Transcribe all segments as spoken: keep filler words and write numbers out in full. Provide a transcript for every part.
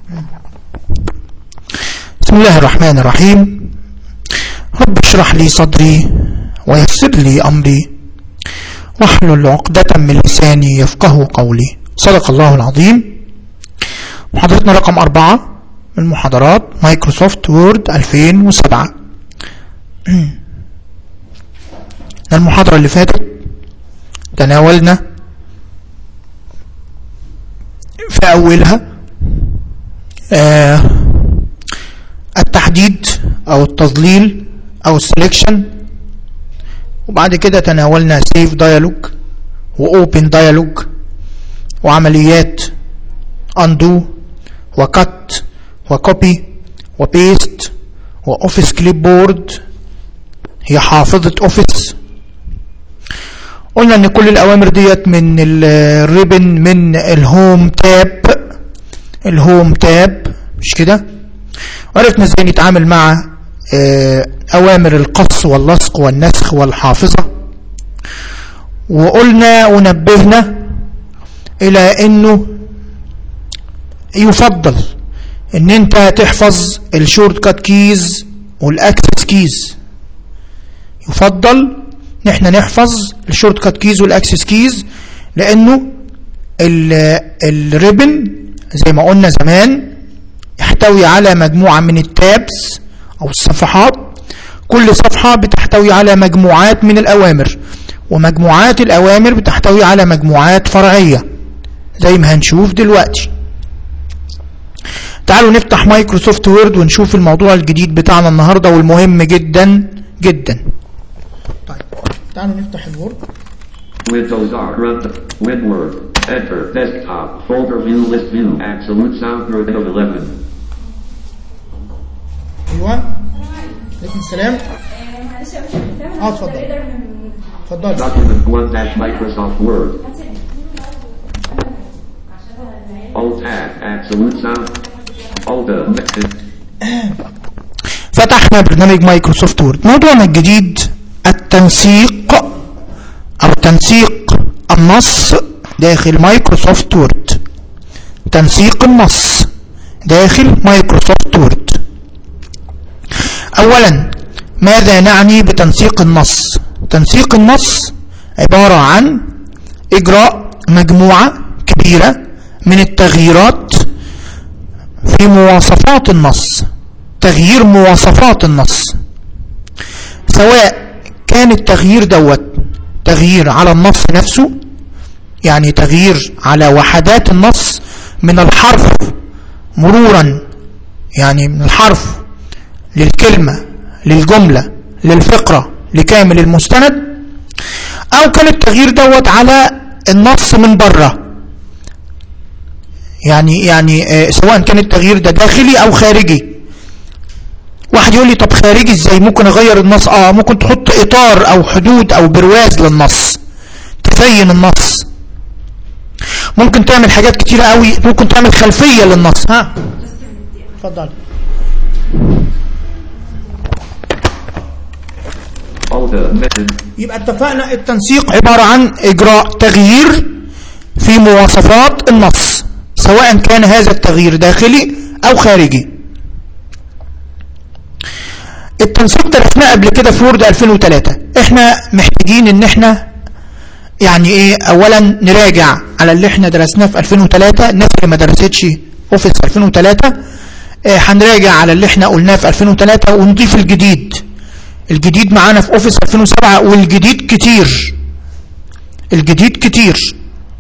بسم الله الرحمن الرحيم. رب اشرح لي صدري ويسر لي أمري واحلل عقدة من لساني يفقه قولي. صدق الله العظيم. محاضرتنا رقم أربعة من محاضرات مايكروسوفت وورد ألفين وسبعة. المحاضرة اللي فاتت تناولنا في أولها آه التحديد أو التظليل أو السليكشن، وبعد كده تناولنا سيف دايالوج وأوبن دايالوج وعمليات أندو وكات وكوبي وبيست وأوفيس كليب بورد هي حافظة أوفيس. قلنا ان كل الأوامر ديت من الريبن من الهوم تاب الهوم تاب مش كده. وعرفنا ازاي نتعامل مع أوامر القص واللصق والنسخ والحافظة، وقلنا ونبهنا إلى أنه يفضل ان انت تحفظ الشورت كات كيز والاكسس كيز. يفضل ان احنا نحفظ الشورت كات كيز والاكسس كيز لانه الريبن زي ما قلنا زمان يحتوي على مجموعة من التابس او الصفحات، كل صفحة بتحتوي على مجموعات من الاوامر، ومجموعات الاوامر بتحتوي على مجموعات فرعية زي ما هنشوف دلوقتي. تعالوا نفتح مايكروسوفت وورد ونشوف الموضوع الجديد بتاعنا النهاردة والمهم جدا جدا. طيب تعالوا نفتح الوورد. Windows R run Win Word Enter Desktop Folder View List View Absolute Sound Group eleven. ايوه عليكم السلام. اه اتفضل اتفضل. Document one dash Microsoft Word Alt Tab Absolute Sound فتحنا برنامج مايكروسوفت وورد. موضوعنا الجديد التنسيق او تنسيق النص داخل مايكروسوفت وورد. تنسيق النص داخل مايكروسوفت وورد. اولا ماذا نعني بتنسيق النص؟ تنسيق النص عبارة عن اجراء مجموعة كبيرة من التغييرات في مواصفات النص. تغيير مواصفات النص، سواء كان التغيير دوت تغيير على النص نفسه، يعني تغيير على وحدات النص من الحرف مرورا، يعني من الحرف للكلمة للجملة للفقرة لكامل المستند، او كان التغيير دوت على النص من بره، يعني يعني آه سواء كان التغيير ده داخلي او خارجي. واحد يقول لي طب خارجي ازاي؟ ممكن اغير النص. اه ممكن تحط اطار او حدود او برواز للنص تزين النص. ممكن تعمل حاجات كتيرة قوي. ممكن تعمل خلفية للنص. ها اتفضل. يبقى اتفقنا التنسيق عبارة عن اجراء تغيير في مواصفات النص، سواء كان هذا التغيير داخلي او خارجي. التنسيق درسناه قبل كده في وورد ألفين وثلاثة. احنا محتاجين ان احنا يعني ايه، اولا نراجع على اللي احنا درسناه في ألفين وثلاثة. الناس اللي ما درستش اوفيس ألفين وثلاثة اه هنراجع على اللي احنا قلناه في ألفين وثلاثة ونضيف الجديد. الجديد معانا في اوفيس ألفين وسبعة، والجديد كتير. الجديد كتير.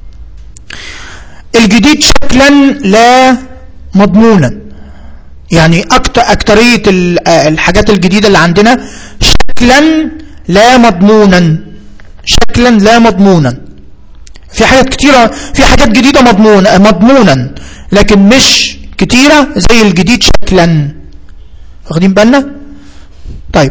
الجديد شكلا لا مضمونا، يعني أكتر أكترية الحاجات الجديدة اللي عندنا شكلا لا مضمونا. شكلا لا مضمونا. في حاجات كتيرة، في حاجات جديدة مضمونا مضمونا لكن مش كتيرة زي الجديد شكلا. واخدين بالنا؟ طيب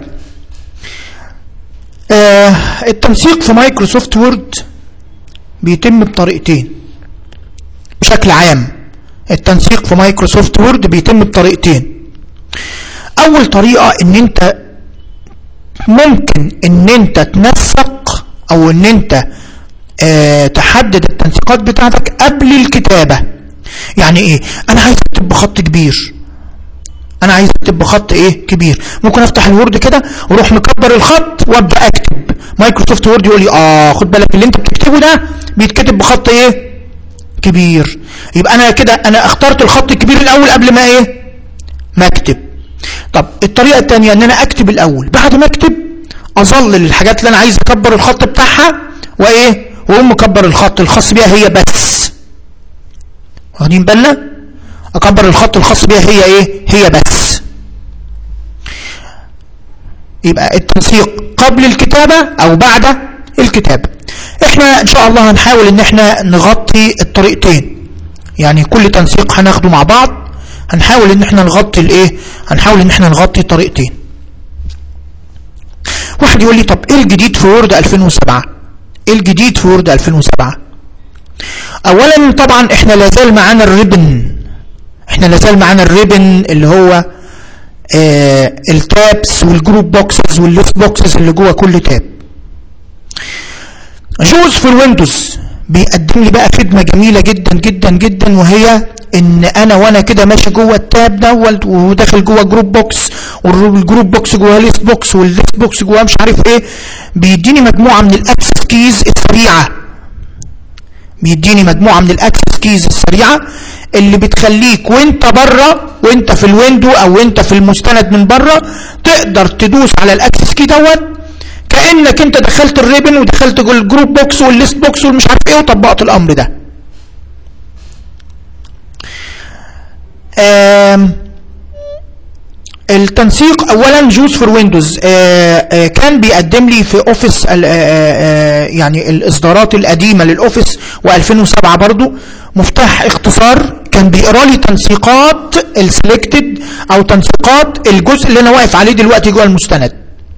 آه التنسيق في مايكروسوفت وورد بيتم بطريقتين بشكل عام. التنسيق في مايكروسوفت وورد بيتم بطريقتين. اول طريقة ان انت ممكن ان انت تنسق او ان انت اه تحدد التنسيقات بتاعتك قبل الكتابة. يعني ايه؟ انا عايز اكتب بخط كبير، انا عايز اكتب بخط ايه كبير. ممكن افتح الوورد كده واروح مكبر الخط وابدا اكتب. مايكروسوفت وورد يقول لي اه خد بالك اللي انت بتكتبه ده بيتكتب بخط ايه كبير. يبقى انا كده انا اخترت الخط الكبير الاول قبل ما ايه ما اكتب. طب الطريقه الثانيه ان انا اكتب الاول، بعد ما اكتب اظلل الحاجات اللي انا عايز اكبر الخط بتاعها وايه واقوم مكبر الخط الخاص بيها هي بس. واخدين بالنا؟ اكبر الخط الخاص بيها هي ايه هي بس. يبقى التنسيق قبل الكتابه او بعد الكتابه. احنا ان شاء الله هنحاول ان احنا نغطي الطريقتين، يعني كل تنسيق هناخده مع بعض هنحاول ان احنا نغطي الايه هنحاول ان احنا نغطي طريقتين. واحد يقول لي طب ايه الجديد في وورد ألفين وسبعة؟ ايه الجديد في وورد ألفين وسبعة؟ اولا طبعا احنا لازال معانا الريبن، احنا لازال معانا الريبن اللي هو آه التابس والجروب بوكسز والليست بوكسز اللي جوه كل تاب. جوز في الويندوز بيقدم لي بقى خدمه جميله جدا جدا جدا، وهي ان انا وانا كده ماشي جوه التاب دوت وداخل جوه جروب بوكس والجروب بوكس جوه ليست بوكس والليست بوكس جوه مش عارف ايه، بيديني مجموعه من الاكسس كيز السريعه. بيديني مجموعه من الاكسس كيز السريعه اللي بتخليك وانت بره وانت في الويندو او انت في المستند من بره تقدر تدوس على الاكسس كي دوت كانك انت دخلت الريبن ودخلت جوه الجروب بوكس والليست بوكس والمش عارف ايه وطبقت الامر ده. التنسيق اولا جوز فور ويندوز كان بيقدم لي في اوفيس يعني الاصدارات القديمه للاوفيس وألفين وسبعة برضو مفتاح اختصار كان بيقرا لي تنسيقات السلكتد او تنسيقات الجزء اللي انا واقف عليه دلوقتي جوه المستند.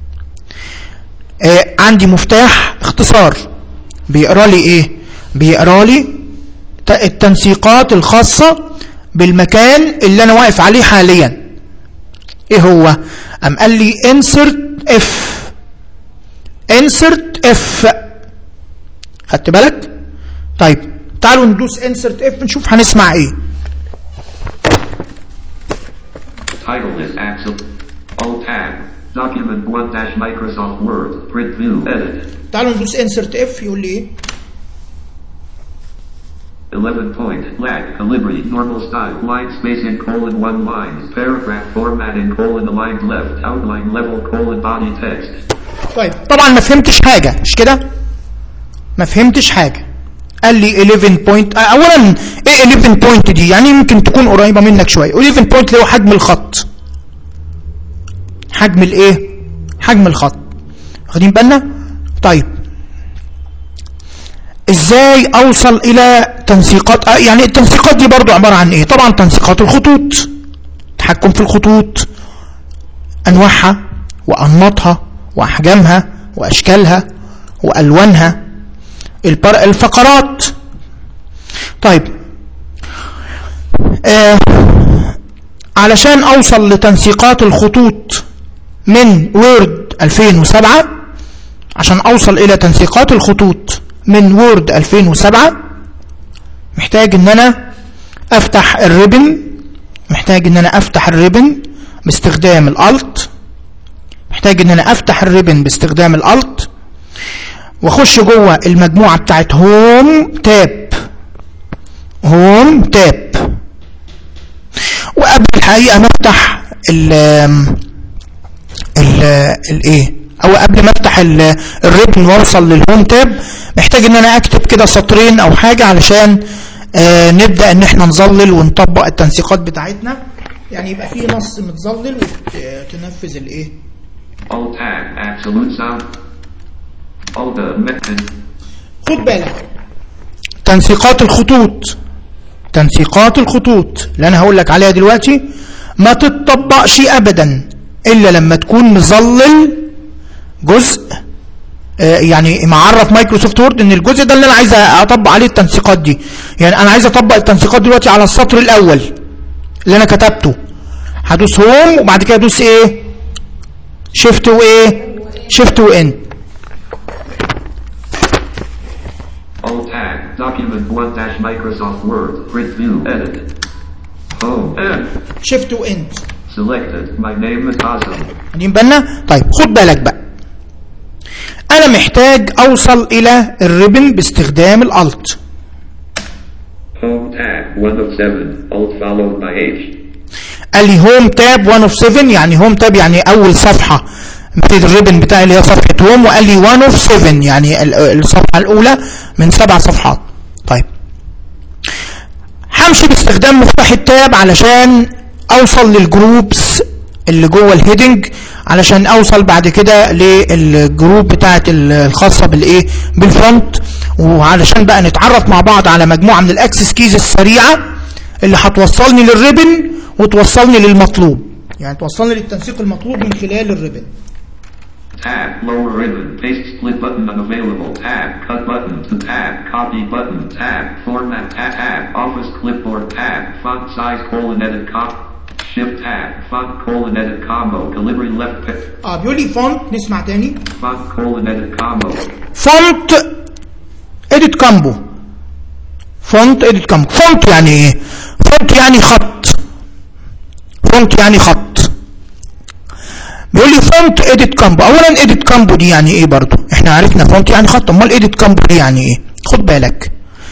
عندي مفتاح اختصار بيقرا لي ايه بيقرا لي التنسيقات الخاصه بالمكان اللي انا واقف عليه حاليا. ايه هو؟ ام قال لي insert f insert f. خدت بالك؟ طيب تعالوا ندوس insert f نشوف هنسمع ايه. Title is Axel. Alt tab. Document one dash Microsoft Word. Print view edit. تعالوا ندوس insert f يقول لي ايه؟ eleven point lag calibri normal style line spacing colon one lines paragraph formatting colon aligned left outline level colon body text. طيب طبعا ما فهمتش حاجه مش كده؟ ما فهمتش حاجه. قال لي eleven point. اولا ايه eleven point دي؟ يعني يمكن تكون قريبه منك شويه. eleven point اللي هو حجم الخط. حجم الايه؟ حجم الخط. واخدين بالنا؟ طيب ازاي اوصل الى تنسيقات؟ آه يعني التنسيقات دي برضو عباره عن ايه؟ طبعا تنسيقات الخطوط، تحكم في الخطوط انواعها وانماطها واحجامها واشكالها والوانها، الفقرات. طيب آه علشان اوصل لتنسيقات الخطوط من وورد ألفين وسبعة، عشان اوصل الى تنسيقات الخطوط من وورد ألفين وسبعة محتاج ان انا افتح الريبن محتاج ان انا افتح الريبن باستخدام الالت محتاج ان انا افتح الريبن باستخدام الالت واخش جوه المجموعه بتاعت هوم تاب هوم تاب وقبل الحقيقه ما افتح ال ال الايه او قبل ما افتح الريبن واوصل للهوم تاب محتاج ان انا اكتب كده سطرين او حاجه علشان آه نبدا ان احنا نظلل ونطبق التنسيقات بتاعتنا. يعني يبقى في نص متظلل وتنفذ الايه Alt tab absolute sound. Alt method. خد بالك تنسيقات الخطوط تنسيقات الخطوط اللي انا هقول لك عليها دلوقتي ما تتطبقش ابدا الا لما تكون مظلل جزء آه يعني معرف مايكروسوفت وورد ان الجزء ده اللي انا عايز اطبق عليه التنسيقات دي. يعني انا عايز اطبق التنسيقات دلوقتي على السطر الاول اللي انا كتبته، هدوس هوم وبعد كده ادوس ايه شيفت وايه شيفت وان. Alt tab Document one dash Microsoft Word. Print view. Edit. Home. End. شيفت واند. Selected. My name is Azam. واخدين بالنا؟ طيب خد بالك بقى. أنا محتاج أوصل إلى الريبن باستخدام الألت. Home tab one of seven. Alt followed by H. قال لي هوم تاب واحد اوف سبعة، يعني هوم تاب يعني أول صفحة من الريبن بتاعي اللي هي صفحة هوم، وقال لي واحد اوف سبعة يعني الصفحة الأولى من سبع صفحات. طيب همشي باستخدام مفتاح التاب علشان أوصل للجروبس اللي جوه الهيدنج، علشان اوصل بعد كده للجروب بتاعت الخاصه بالايه بالفرونت، وعلشان بقى نتعرف مع بعض على مجموعه من الاكسس كيز السريعه اللي هتوصلني للريبن وتوصلني للمطلوب، يعني توصلني للتنسيق المطلوب من خلال الريبن. Tab, lower ribbon, paste split button unavailable, tab, cut button, to tab, copy button, tab, format, tab, tab, office clipboard, tab, font size, colon, edit, cop, shift tab, font, colon, edit, combo, Calibri left pick. اه بيقول لي فونت، نسمع تاني. Font, colon, edit, combo. فونت edit combo. فونت edit combo. فونت يعني ايه؟ فونت يعني خط. فونت يعني خط. بيقول لي فونت اديت كامبو. اولا اديت كامبو دي يعني ايه برضو؟ احنا عرفنا فونت يعني خط، امال اديت كامبو دي يعني ايه؟ خد بالك،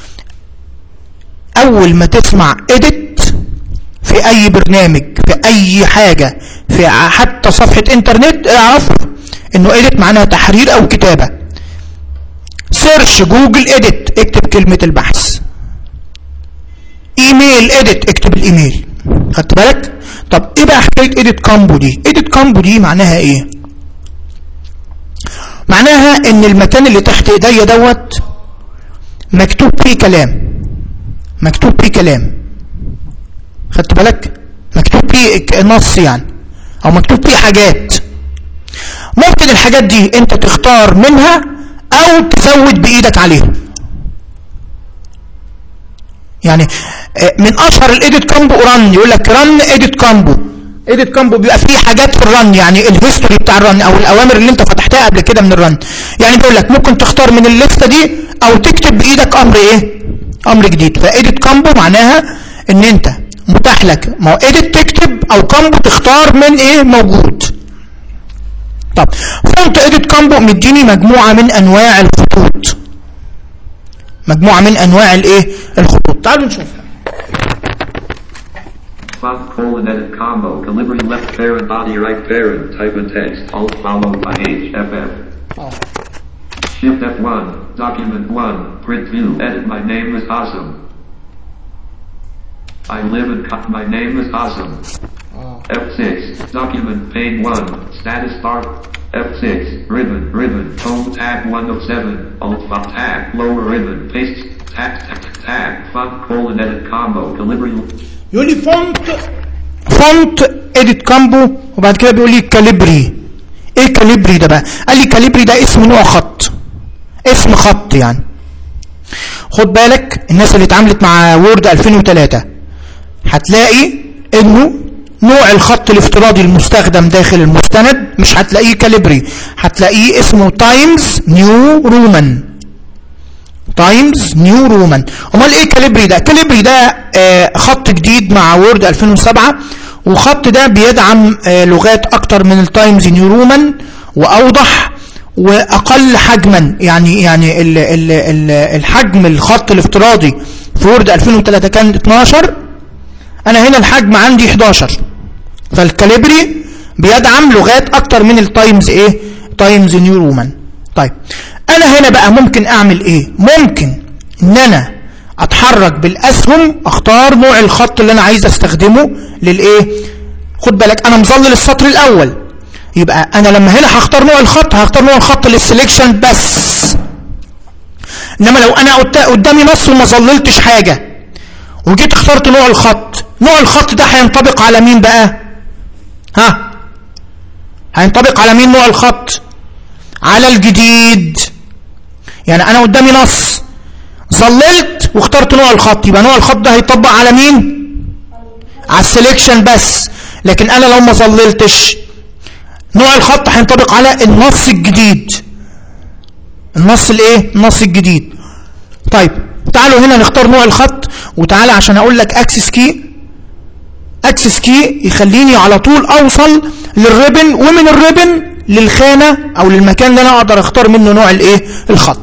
اول ما تسمع اديت في اي برنامج في اي حاجه في حتى صفحه انترنت اعرف انه اديت معناها تحرير او كتابه. سيرش جوجل اديت، اكتب كلمه البحث. ايميل اديت، اكتب الايميل. خدت بالك؟ طب ايه بقى حكايه اديت كامبو دي؟ اديت كامبو دي معناها ايه؟ معناها ان المكان اللي تحت ايديا دوت مكتوب فيه كلام، مكتوب فيه كلام. خدت بالك؟ مكتوب فيه نص يعني، او مكتوب فيه حاجات. ممكن الحاجات دي انت تختار منها او تزود بايدك عليها. يعني من اشهر الايديت كامبو رن، يقول لك رن ايديت كامبو. ايديت كامبو بيبقى فيه حاجات في الرن، يعني الهيستوري بتاع الرن او الاوامر اللي انت فتحتها قبل كده من الرن. يعني بيقول لك ممكن تختار من الليسته دي او تكتب بايدك امر ايه؟ امر جديد. فايديت كامبو معناها ان انت متاح لك ما هو ايديت تكتب او كامبو تختار من ايه موجود. طب فونت ايديت كامبو مديني مجموعه من انواع الخطوط، مجموعه من انواع الايه الخطوط. تعالوا نشوفها. Font colon edit combo, Calibri left parent body right parent, type in text, alt followed by H, F F. Oh. Shift F one, document one, print view, edit my name is Azam. I live in, co- my name is Azam. Oh. F six, document pane one, status bar, F six, ribbon, ribbon, home tab one of seven, alt font tab, lower ribbon, paste, tab, tab, tab, font colon edit combo, Calibri. يقول لي فونت فونت اديت كامبو، وبعد كده بيقول لي كاليبري. ايه كاليبري ده بقى؟ قال لي كاليبري ده اسم نوع خط، اسم خط يعني. خد بالك الناس اللي اتعاملت مع وورد ألفين وثلاثة هتلاقي انه نوع الخط الافتراضي المستخدم داخل المستند مش هتلاقيه كاليبري، هتلاقيه اسمه تايمز نيو رومان. تايمز نيو رومان. امال ايه كاليبري ده؟ كاليبري ده آه خط جديد مع وورد ألفين وسبعة، وخط ده بيدعم آه لغات اكتر من التايمز نيو رومان واوضح واقل حجما. يعني يعني ال ال ال الحجم الخط الافتراضي في وورد ألفين وثلاثة كان اتناشر، انا هنا الحجم عندي احداشر. فالكاليبري بيدعم لغات اكتر من التايمز ايه؟ تايمز نيو رومان. طيب انا هنا بقى ممكن اعمل ايه؟ ممكن ان انا اتحرك بالاسهم، اختار نوع الخط اللي انا عايز استخدمه للايه. خد بالك انا مظلل السطر الاول، يبقى انا لما هنا هختار نوع الخط هختار نوع الخط للسليكشن بس. انما لو انا قدامي نص وما ظللتش حاجه وجيت اخترت نوع الخط، نوع الخط ده هينطبق على مين بقى؟ ها هينطبق على مين نوع الخط؟ على الجديد. يعني انا قدامي نص ظللت واخترت نوع الخط، يبقى نوع الخط ده هيطبق على مين؟ على السليكشن بس. لكن انا لو ما ظللتش نوع الخط هينطبق على النص الجديد. النص الايه؟ النص الجديد. طيب تعالوا هنا نختار نوع الخط، وتعالى عشان اقول لك اكسس كي. اكسس كي يخليني على طول اوصل للريبن، ومن الريبن للخانه او للمكان اللي انا اقدر اختار منه نوع الايه الخط.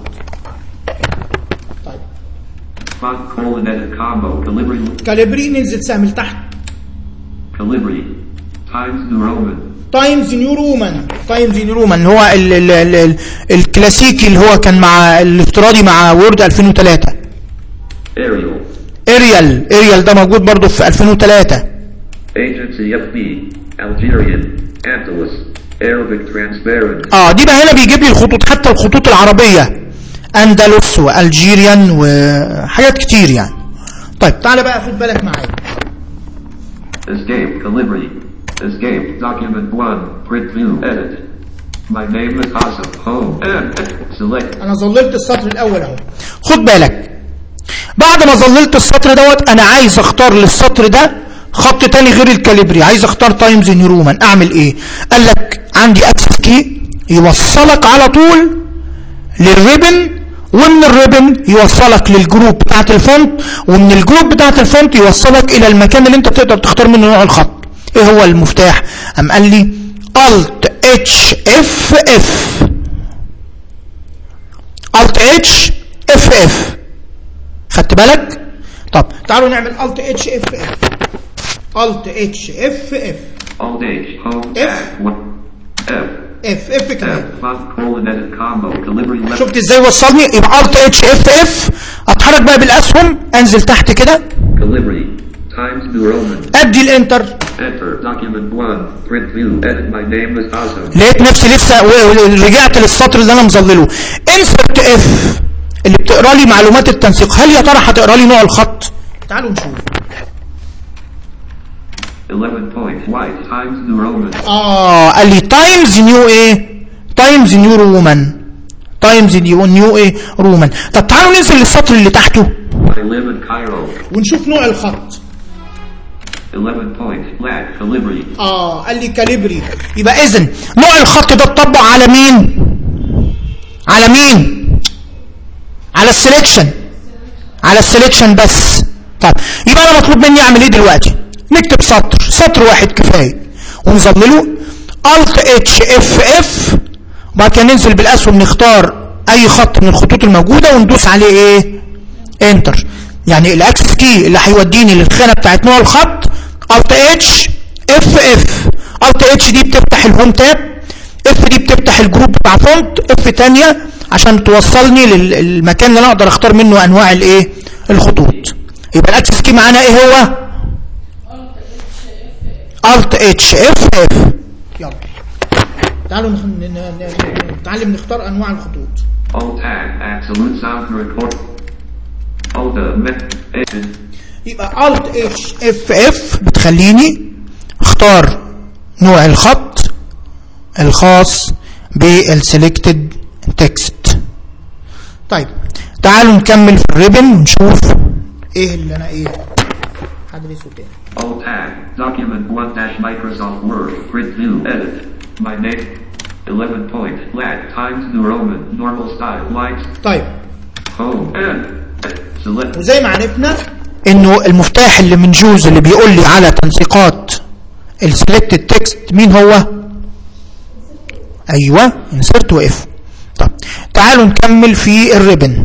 كاليبري ننزل سهم لتحت. كاليبري تايمز نيو رومان. تايمز نيو رومان. تايمز نيو رومان هو ال ال ال ال الكلاسيكي اللي هو كان مع الافتراضي مع وورد ألفين وثلاثة. اريال. اريال اريال ده موجود برضه في ألفين وثلاثة. ايجنسي اف بي الجيريان اندلس Arabic transparent. اه دي بقى هنا بيجيب لي الخطوط، حتى الخطوط العربيه، اندلس والجيريان وحاجات كتير يعني. طيب تعالى بقى خد بالك معايا. Escape Calibri. Escape document one. Print view edit. My name is Asif. Home. Select. انا ظللت السطر الاول اهو. خد بالك بعد ما ظللت السطر دوت انا عايز اختار للسطر ده خط تاني غير الكاليبري، عايز اختار تايمز نيو رومان. اعمل ايه؟ قال لك عندي اكسس كي يوصلك على طول للريبن، ومن الريبن يوصلك للجروب بتاعت الفونت، ومن الجروب بتاعت الفونت يوصلك الى المكان اللي انت تقدر تختار منه نوع الخط. ايه هو المفتاح؟ قام قال لي الت اتش اف اف. الت اتش اف اف. خدت بالك؟ طب تعالوا نعمل الت اتش اف اف. الت اتش اف اف. Alt H home F. F اف اف كمان. F شفت ازاي وصلني؟ يبقى الت اتش اف اف. اتحرك بقى بالاسهم، انزل تحت كده. Calibri times New Roman. ادي الانتر. Enter document one. Print view. Edit. My name is Azam. لقيت نفسي لسه رجعت للسطر اللي انا مظلله. انسرت اف اللي بتقرا لي معلومات التنسيق. هل يا ترى هتقرا لي نوع الخط؟ تعالوا نشوف. eleven point white times New Roman. اه قال لي تايمز نيو ايه؟ تايمز نيو رومان. تايمز نيو نيو ايه؟ رومان. طب تعالوا ننزل للسطر اللي تحته. I live in Cairo. ونشوف نوع الخط. eleven point black calibri. اه قال لي كاليبري. يبقى اذا نوع الخط ده اتطبق على مين؟ على مين؟ على السلكشن. على السلكشن بس. طب يبقى انا مطلوب مني اعمل ايه دلوقتي؟ نكتب سطر، سطر واحد كفايه، ونظلله الت اتش اف اف، وبعد كده ننزل بالاسهم نختار اي خط من الخطوط الموجوده وندوس عليه ايه؟ انتر. يعني الاكسس كي اللي هيوديني للخانه بتاعت نوع الخط الت اتش اف اف. الت اتش دي بتفتح الهوم تاب، اف دي بتفتح الجروب بتاع فونت، اف ثانيه عشان توصلني للمكان اللي انا اقدر اختار منه انواع الايه؟ الخطوط. يبقى الاكسس كي معانا ايه هو؟ الت اتش اف اف. يلا تعالوا نتعلم نختار انواع الخطوط. Alt tag absolute sound record. Alt يبقى الت اتش اف اف بتخليني اختار نوع الخط الخاص بالسلكتد تكست. طيب تعالوا نكمل في الريبن ونشوف ايه اللي انا ايه هدرسه تاني. Alt tag document one dash Microsoft Word print view edit. My name eleven point black times New Roman normal style lights. طيب home and select. وزي ما عرفنا انه المفتاح اللي من جوز اللي بيقول لي على تنسيقات السلكتد تكست مين هو؟ ايوه انسرت واف. طب تعالوا نكمل في الريبن.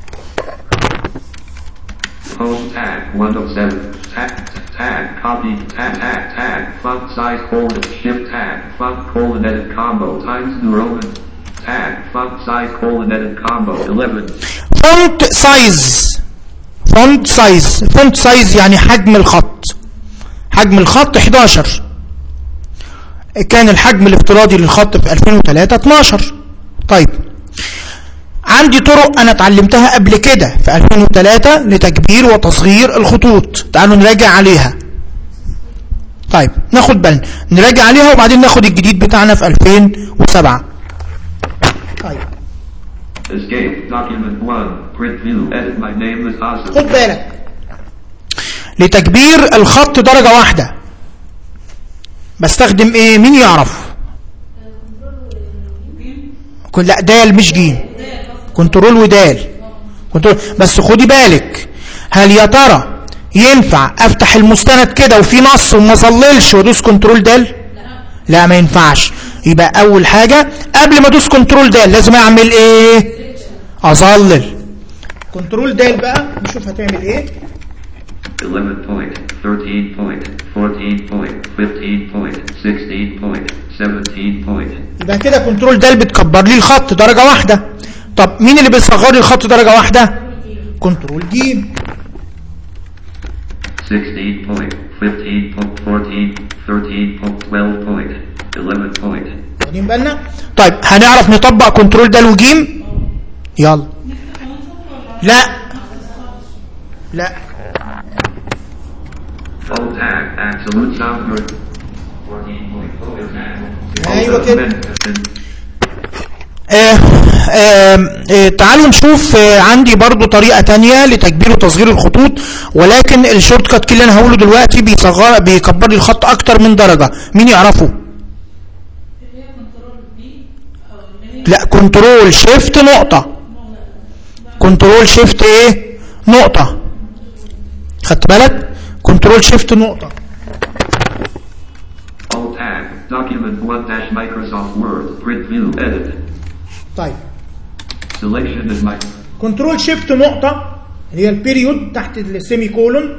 home tag one oh seven tag tag copy tag tag tag font size colon shift tag font colon edit combo times New Roman tag font size colon edit combo eleven. فونت سايز. فونت سايز. فونت سايز يعني حجم الخط. حجم الخط احداشر. كان الحجم الافتراضي للخط في ألفين وثلاثة اتناشر. طيب عندي طرق انا اتعلمتها قبل كده في ألفين وثلاثة لتكبير وتصغير الخطوط. تعالوا نراجع عليها. طيب ناخد بالنا نراجع عليها وبعدين ناخد الجديد بتاعنا في ألفين وسبعة. طيب Escape document one print view edit. My name is Asif. خد بالك لتكبير الخط درجة واحدة بستخدم ايه؟ مين يعرف؟ لا دال مش جيم. كنترول ودال. كنترول. بس خدي بالك، هل يا ترى ينفع افتح المستند كده وفي نص وما اظللش وادوس كنترول دال؟ لا ما ينفعش. يبقى اول حاجه قبل ما ادوس كنترول دال لازم اعمل ايه؟ اظلل. كنترول دال بقى نشوف هتعمل ايه. eleven point, thirteen point, fourteen point, fifteen point, sixteen point, seventeen point. يبقى كده كنترول دال بتكبر لي الخط درجه واحده. طب مين اللي بيصغر لي الخط درجه واحده؟ كنترول دي. sixteen point, fifteen point, fourteen, thirteen point, twelve point, eleven point. واخدين بالنا؟ طيب هنعرف نطبق كنترول دال وجيم؟ يلا. لا لا Alt tag, absolute sound group. fourteen point, focus tag. ايوه كده. آه آه آه تعالوا نشوف. آه عندي برضو طريقة تانية لتكبير وتصغير الخطوط، ولكن الشورت كات اللي انا هقوله دلوقتي بيصغر بيكبر لي الخط اكتر من درجة. مين يعرفه؟ لا كنترول شيفت نقطة. كنترول شيفت ايه؟ نقطة. خدت بالك؟ كنترول شيفت نقطة. Alt tag, document one dash Microsoft Word, print view, edit. طيب. Selection is my. كنترول شيفت نقطة اللي هي البيريود تحت السيمي كولون.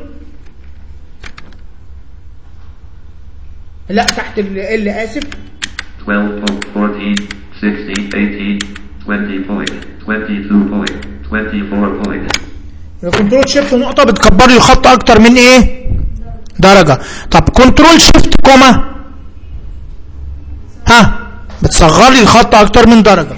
لا تحت ال اسف. twelve point, fourteen, sixteen, eighteen, twenty point, twenty-two point, twenty-four point. كنترول شيفت نقطة بتكبر لي الخط أكتر من إيه؟ درجة. طب كنترول شيفت كوما ها بتصغر لي الخط أكتر من درجة.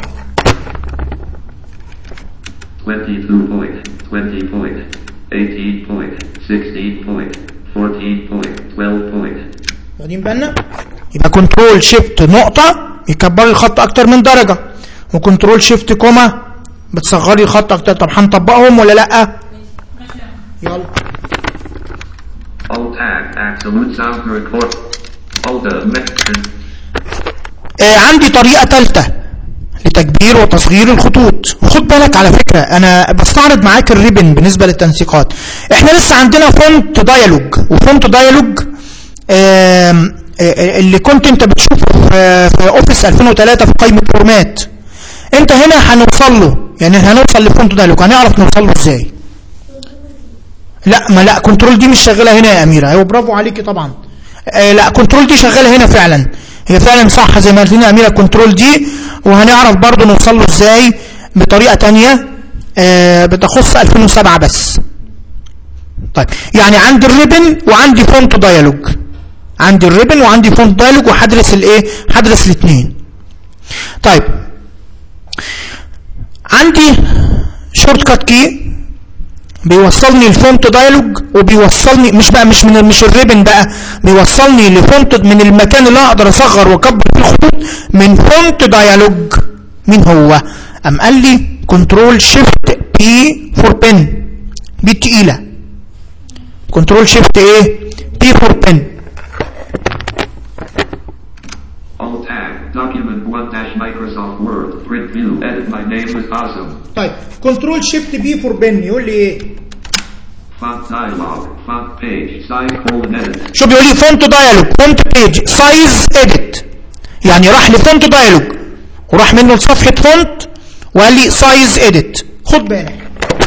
twenty-two point, twenty point, eighteen point, sixteen point, fourteen point, twelve point. واخدين بالنا؟ يبقى كنترول شيفت نقطة يكبر لي الخط أكتر من درجة، وكنترول شيفت كوما بتصغر لي الخط أكتر. طب هنطبقهم ولا لأ؟ يلا. Alt tag, absolute sound record. Alt mention. آه عندي طريقة ثالثة لتكبير وتصغير الخطوط. وخد بالك على فكرة أنا بستعرض معاك الريبن بالنسبة للتنسيقات. إحنا لسه عندنا فونت دايالوج، وفونت دايالوج آه آه اللي كنت أنت بتشوفه في, في أوفيس ألفين وثلاثة في قائمة فورمات. أنت هنا هنوصل له، يعني هنوصل لفونت دايالوج. هنعرف نوصل له إزاي؟ لا ما لا كنترول دي مش شغاله هنا يا اميره. ايوه برافو عليكي طبعا. آه لا كنترول دي شغاله هنا فعلا، هي فعلا صح زي ما قلت لنا اميره كنترول دي. وهنعرف برضو نوصل له ازاي بطريقه ثانيه آه بتخص ألفين وسبعة بس. طيب يعني عندي الريبن وعندي فونت دايالوج. عندي الريبن وعندي فونت دايالوج وهدرس الايه؟ هدرس الاثنين. طيب عندي شورت كات كي بيوصلني لفونت دايالوج، وبيوصلني مش بقى مش من مش الريبن بقى، بيوصلني لفونت من المكان اللي اقدر اصغر واكبر فيه الخطوط من فونت دايالوج. مين هو؟ ام قال لي كنترول شيفت بي فور بن. بي تقيله. كنترول شيفت ايه؟ بي فور بن. Alt tag, document one dash Microsoft Word, print view, edit. My name is Awesome. طيب كنترول شيفت بي فور بن يقول لي ايه؟ Font dialog, font page, size colon edit. شو بيقول لي؟ فونت دايالوج، فونت بيج، سايز اديت. يعني راح لفونت دايالوج وراح منه لصفحه فونت وقال لي سايز اديت. خد بالك.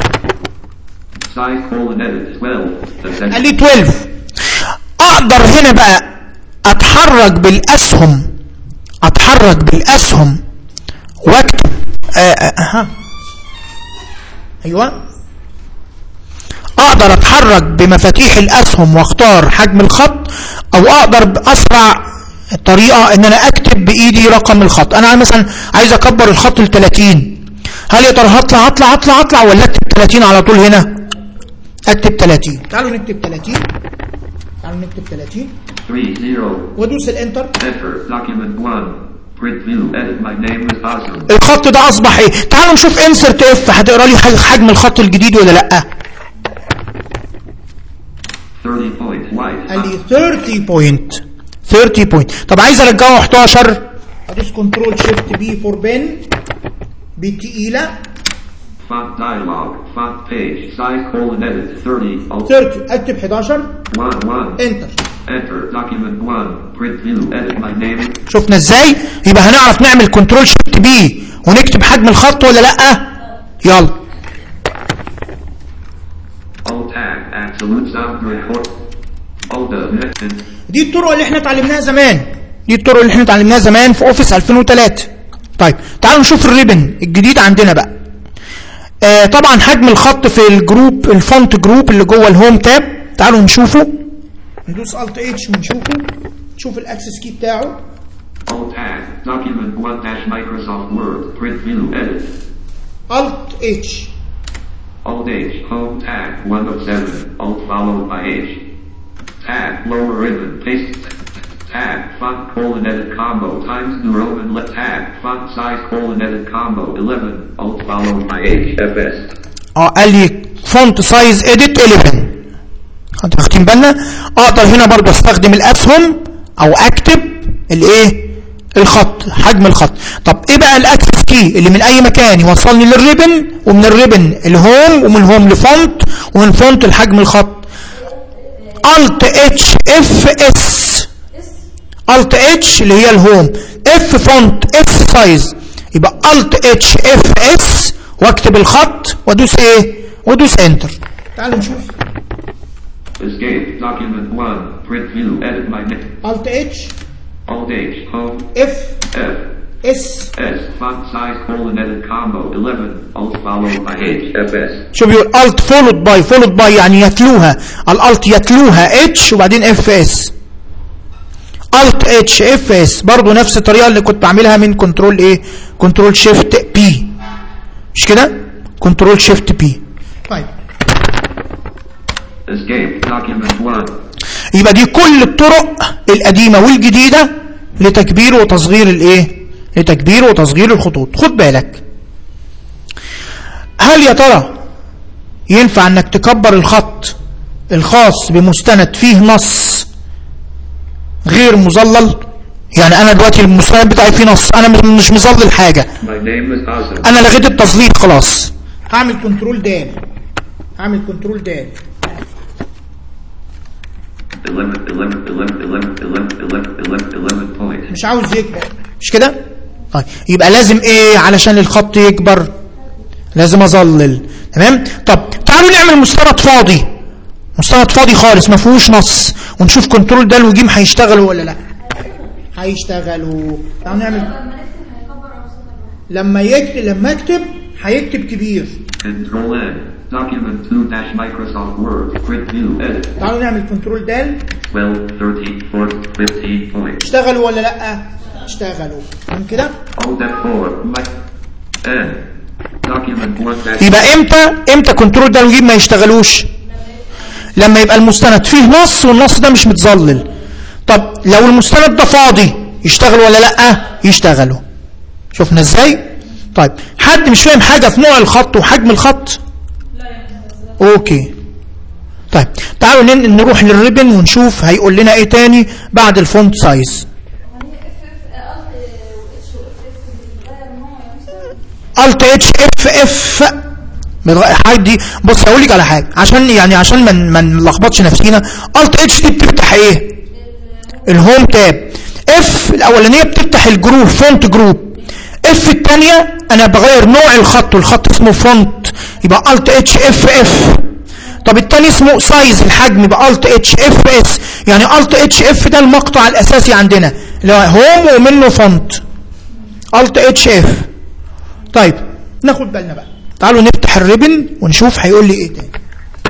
Size colon edit twelve. قال لي اثناشر. اقدر هنا بقى اتحرك بالاسهم، اتحرك بالاسهم واكتب اها ايوه اقدر اتحرك بمفاتيح الاسهم واختار حجم الخط، او اقدر باسرع طريقه ان انا اكتب بايدي رقم الخط. انا مثلا عايز اكبر الخط ل ثلاثين، هل يا ترى هطلع اطلع اطلع اطلع ولا اكتب ثلاثين على طول؟ هنا اكتب ثلاثين. تعالوا نكتب ثلاثين. تعالوا نكتب ثلاثين وادوس الانتر. الخط ده اصبح ايه؟ تعالوا نشوف انسرت اف هتقرا لي حجم الخط الجديد ولا لا. قال لي ثلاثين بوينت. ثلاثين بوينت. طب عايز ارجعه احد عشر، ادوس كنترول شيفت بي فور بن. بي تقيله. Font dialog. Font page. Size colon edit thirty. Alt. ثلاثين اكتب حداشر. one one. انتر. Enter. Document one. Print view. Edit my name. شفنا ازاي؟ يبقى هنعرف نعمل كنترول شيفت بي ونكتب حجم الخط ولا لا؟ يلا. Alt tag. Absolute sound record. Alt. دي الطرق اللي احنا اتعلمناها زمان. دي الطرق اللي احنا اتعلمناها زمان في اوفيس ألفين وثلاثة. طيب تعالوا نشوف الريبن الجديد عندنا بقى. آه طبعا حجم الخط في الجروب الفونت جروب اللي جوه الهوم تاب. تعالوا نشوفه. ندوس الت اتش ونشوفه. نشوف الاكسس كي بتاعه. Alt tag. Document one dash Microsoft Word. Print view. Edit. الت اتش. Alt H. Home tag. one of seven. Alt followed by H. Tag. Lower ribbon. Paste. Tag. Font colon edit combo. Times New Roman left tag. Font size colon edit combo. eleven. Alt followed by H. F S. اه قال لي فونت سايز اديت إحداشر. انتوا واخدين بالنا؟ اقدر هنا برضه استخدم الاسهم او اكتب الايه؟ الخط، حجم الخط. طب ايه بقى الاكسس كي اللي من اي مكان يوصلني للريبن، ومن الريبن الهوم، ومن الهوم لفونت، ومن فونت لحجم الخط؟ الت اتش اف اس. الت اتش اللي هي الهوم، اف فونت، اف سايز. يبقى الت اتش اف اس واكتب الخط وادوس ايه؟ وادوس انتر. تعالوا نشوف. Escape. Document one. Print view. Edit my name. الت اتش. Alt H. Home. اف. F. اس. S. Font size colon edit combo. eleven. Alt followed by H. F S. شو بيقول؟ الت فولود باي. فولود باي يعني يتلوها. الالت يتلوها اتش وبعدين اف اس. الت اتش اف اس برضه نفس الطريقه اللي كنت بعملها من كنترول ايه؟ كنترول شيفت بي. مش كده؟ كنترول شيفت بي. طيب. Escape. Document one. يبقى دي كل الطرق القديمه والجديده لتكبير وتصغير الايه؟ لتكبير وتصغير الخطوط. خد بالك. هل يا ترى ينفع انك تكبر الخط الخاص بمستند فيه نص غير مظلل؟ يعني انا دلوقتي المستند بتاعي فيه نص، انا مش مظلل حاجه، انا لغيت التظليل خلاص. هعمل كنترول دال. هعمل كنترول دال. مش عاوز يكبر، مش كده؟ طيب يبقى لازم ايه علشان الخط يكبر؟ لازم اظلل. تمام؟ طب تعالوا نعمل مستند فاضي. مستند فاضي خالص ما فيهوش نص، ونشوف كنترول دال وجيم هيشتغلوا ولا لا. هيشتغلوا. تعالوا نعمل. لما يكتب لما اكتب هيكتب كبير. Control N. Document two dash Microsoft Word. Print view. Edit. تعالوا نعمل كنترول دال. twelve, thirteen, fourteen, fifteen point. اشتغلوا ولا لا؟ اشتغلوا. من كده؟ Alt F four. N. Document one dash. يبقى امتى امتى كنترول دال وجيم ما يشتغلوش؟ لما يبقى المستند فيه نص والنص ده مش متظلل. طب لو المستند ده فاضي يشتغل ولا لا؟ يشتغلوا. شفنا ازاي؟ طيب حد مش فاهم حاجه في نوع الخط وحجم الخط؟ اوكي. طيب تعالوا نروح للريبن ونشوف هيقول لنا ايه تاني بعد الفونت سايز. الت اتش اف اف حد. بص هقول لك على حاجه عشان يعني عشان ما ما نلخبطش نفسينا. الت اتش دي بتفتح ايه؟ الهوم تاب. اف الاولانيه بتفتح الجروب فونت جروب. اف الثانيه انا بغير نوع الخط والخط اسمه فونت يبقى الت اتش اف اف. طب الثاني اسمه سايز الحجم يبقى الت اتش اف اس. يعني الت اتش اف ده المقطع الاساسي عندنا اللي هو هوم ومنه فونت الت اتش اف. طيب ناخد بالنا بقى. تعالوا نفتح الريبن ونشوف هيقول لي ايه تاني.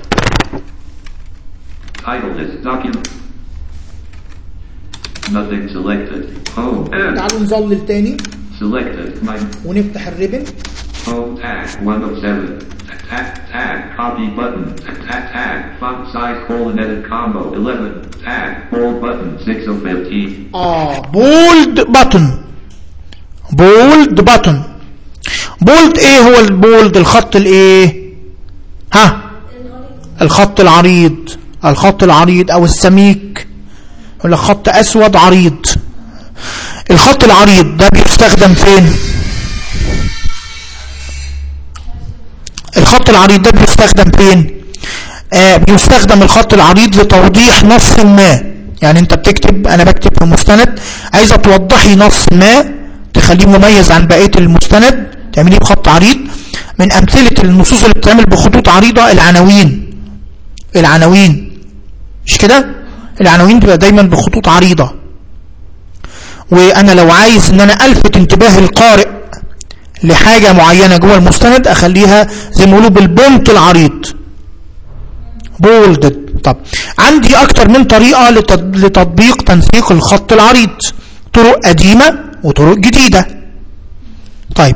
Nothing selected. Home. تعالوا نظلل تاني. Selected. My. ونفتح الريبن. Home tag one of seven. Tag tag copy button. Tag tag font size colon edit combo eleven. Tag bold button six of fifteen. اه bold button. bold button. bold ايه هو البولد؟ الخط الايه؟ ها؟ الخط العريض. الخط العريض او السميك ولا خط اسود عريض. الخط العريض ده بيستخدم فين؟ الخط العريض ده بيستخدم فين؟ آه بيستخدم الخط العريض لتوضيح نص ما. يعني انت بتكتب، انا بكتب في مستند، عايزه توضحي نص ما تخليه مميز عن بقيه المستند، تعمليه بخط عريض. من امثله النصوص اللي بتتعمل بخطوط عريضه العناوين. العناوين مش كده؟ العناوين بتبقى دايما بخطوط عريضه. وانا لو عايز ان انا الفت انتباه القارئ لحاجه معينه جوه المستند اخليها زي ما بيقولوا بالبونت العريض، بولدد. طب عندي اكتر من طريقه لتطبيق تنسيق الخط العريض، طرق قديمه وطرق جديده. طيب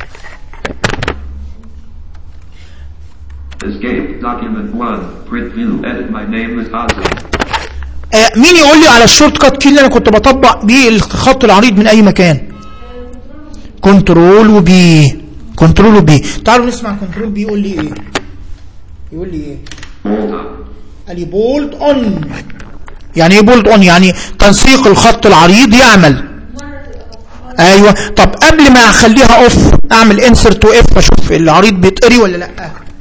Escape document one print view edit my name is Azam. آه مين يقول لي على الشورت كات كي اللي انا كنت بطبق بيه الخط العريض من اي مكان؟ كنترول وبي. كنترول وبي. تعالوا نسمع كنترول بي يقول لي ايه. يقول لي ايه؟ قال لي بولد اون. يعني ايه بولد اون؟ يعني تنسيق الخط العريض يعمل. ايوه. طب قبل ما اخليها اوف اعمل انسرت تو اف اشوف العريض بيتقري ولا لا.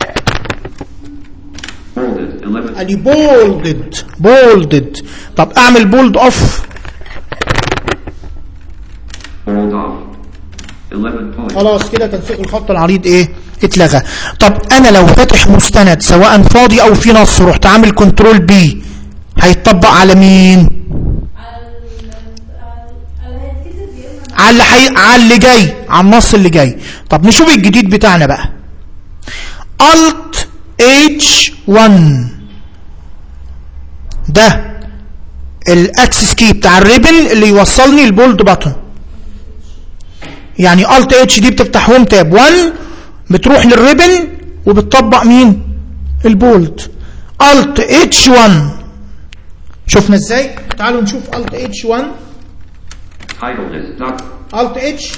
قال لي بولدد. بولدد. طب اعمل بولد اوف. خلاص كده تنسيق الخط العريض ايه؟ اتلغى. طب انا لو فاتح مستند سواء فاضي او في نص رحت عامل كنترول بي هيتطبق على مين؟ على اللي حي... على اللي جاي، على النص اللي جاي. طب نشوف الجديد بتاعنا بقى. الت اتش واحد ده الاكسس كي بتاع الريبن اللي يوصلني البولد باتون. يعني الت اتش دي بتفتح هوم تاب واحد بتروح للريبن وبتطبق مين؟ البولد. الت اتش واحد شفنا ازاي؟ تعالوا نشوف الت اتش واحد. الت اتش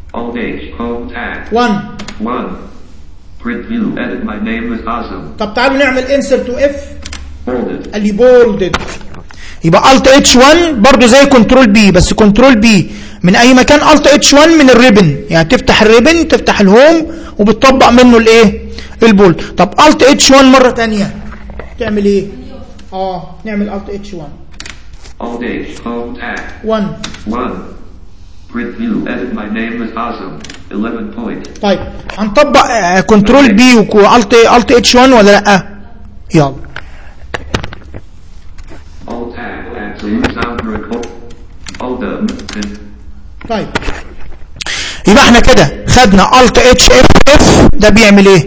واحد print view edit my name is Azam. طب تعالوا نعمل insert to F. bolded. اللي bolded. يبقى الت اتش واحد برضو زي كنترول بي، بس كنترول بي من اي مكان، الت اتش واحد من الريبن، يعني تفتح الريبن تفتح الهوم وبتطبق منه الايه؟ البولد. طب الت اتش واحد مره ثانيه تعمل ايه؟ اه نعمل الت اتش واحد. Alt H home tab. واحد. واحد. print view edit my name is Azam. eleven point. طيب هنطبق كنترول بي والت الت اتش واحد ولا لا؟ يلا. Alt tab absolute sound record. Alt طيب يبقى احنا كده خدنا الت اتش اف اف ده بيعمل ايه؟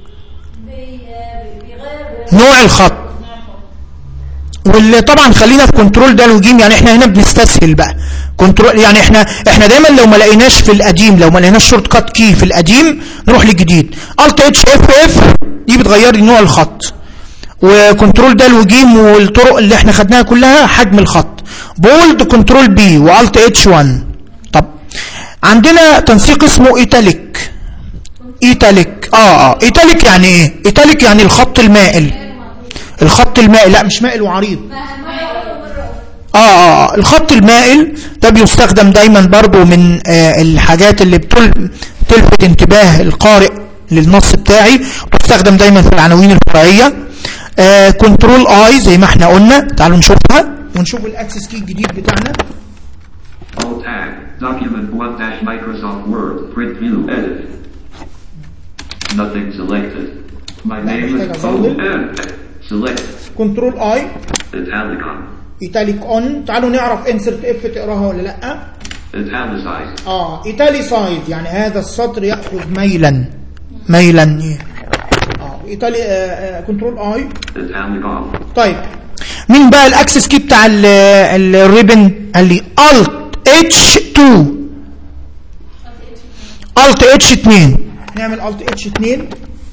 نوع الخط. واللي طبعا خلينا في كنترول ده وجيم، يعني احنا هنا بنستسهل بقى كنترول. يعني احنا احنا دايما لو ما لقيناش في القديم، لو ما لقيناش شورت كات كي في القديم نروح للجديد. الت اتش اف اف دي بتغير لي نوع الخط، وكنترول ده وجيم والطرق اللي احنا خدناها كلها حجم الخط. بولد كنترول بي والت اتش واحد. طب عندنا تنسيق اسمه ايتاليك. ايتاليك اه اه ايتاليك يعني ايه؟ ايتاليك يعني الخط المائل. الخط المائل لا مش مائل وعريض. اه اه الخط المائل ده بيستخدم دايما برضو من آه الحاجات اللي بتل تلفت انتباه القارئ للنص بتاعي، وتستخدم دايما في العناوين الفرعيه. آه كنترول اي زي ما احنا قلنا. تعالوا نشوفها ونشوف الاكسس كي الجديد بتاعنا. Alt tab document one dash Microsoft Word print view edit. Nothing selected. My name is Paul. Select. كنترول اي. Italicon. ايتاليك اون. تعالوا نعرف انسرت اف تقراها ولا لا. Italicized. اه ايتاليسايد يعني هذا السطر ياخذ ميلا. ميلا ايه؟ اه ايطالي آه كنترول اي. Italicon. طيب مين بقى الاكسس كي بتاع الريبن؟ قال لي الت اتش اتنين. الت اتش اتنين. نعمل الت اتش اتنين.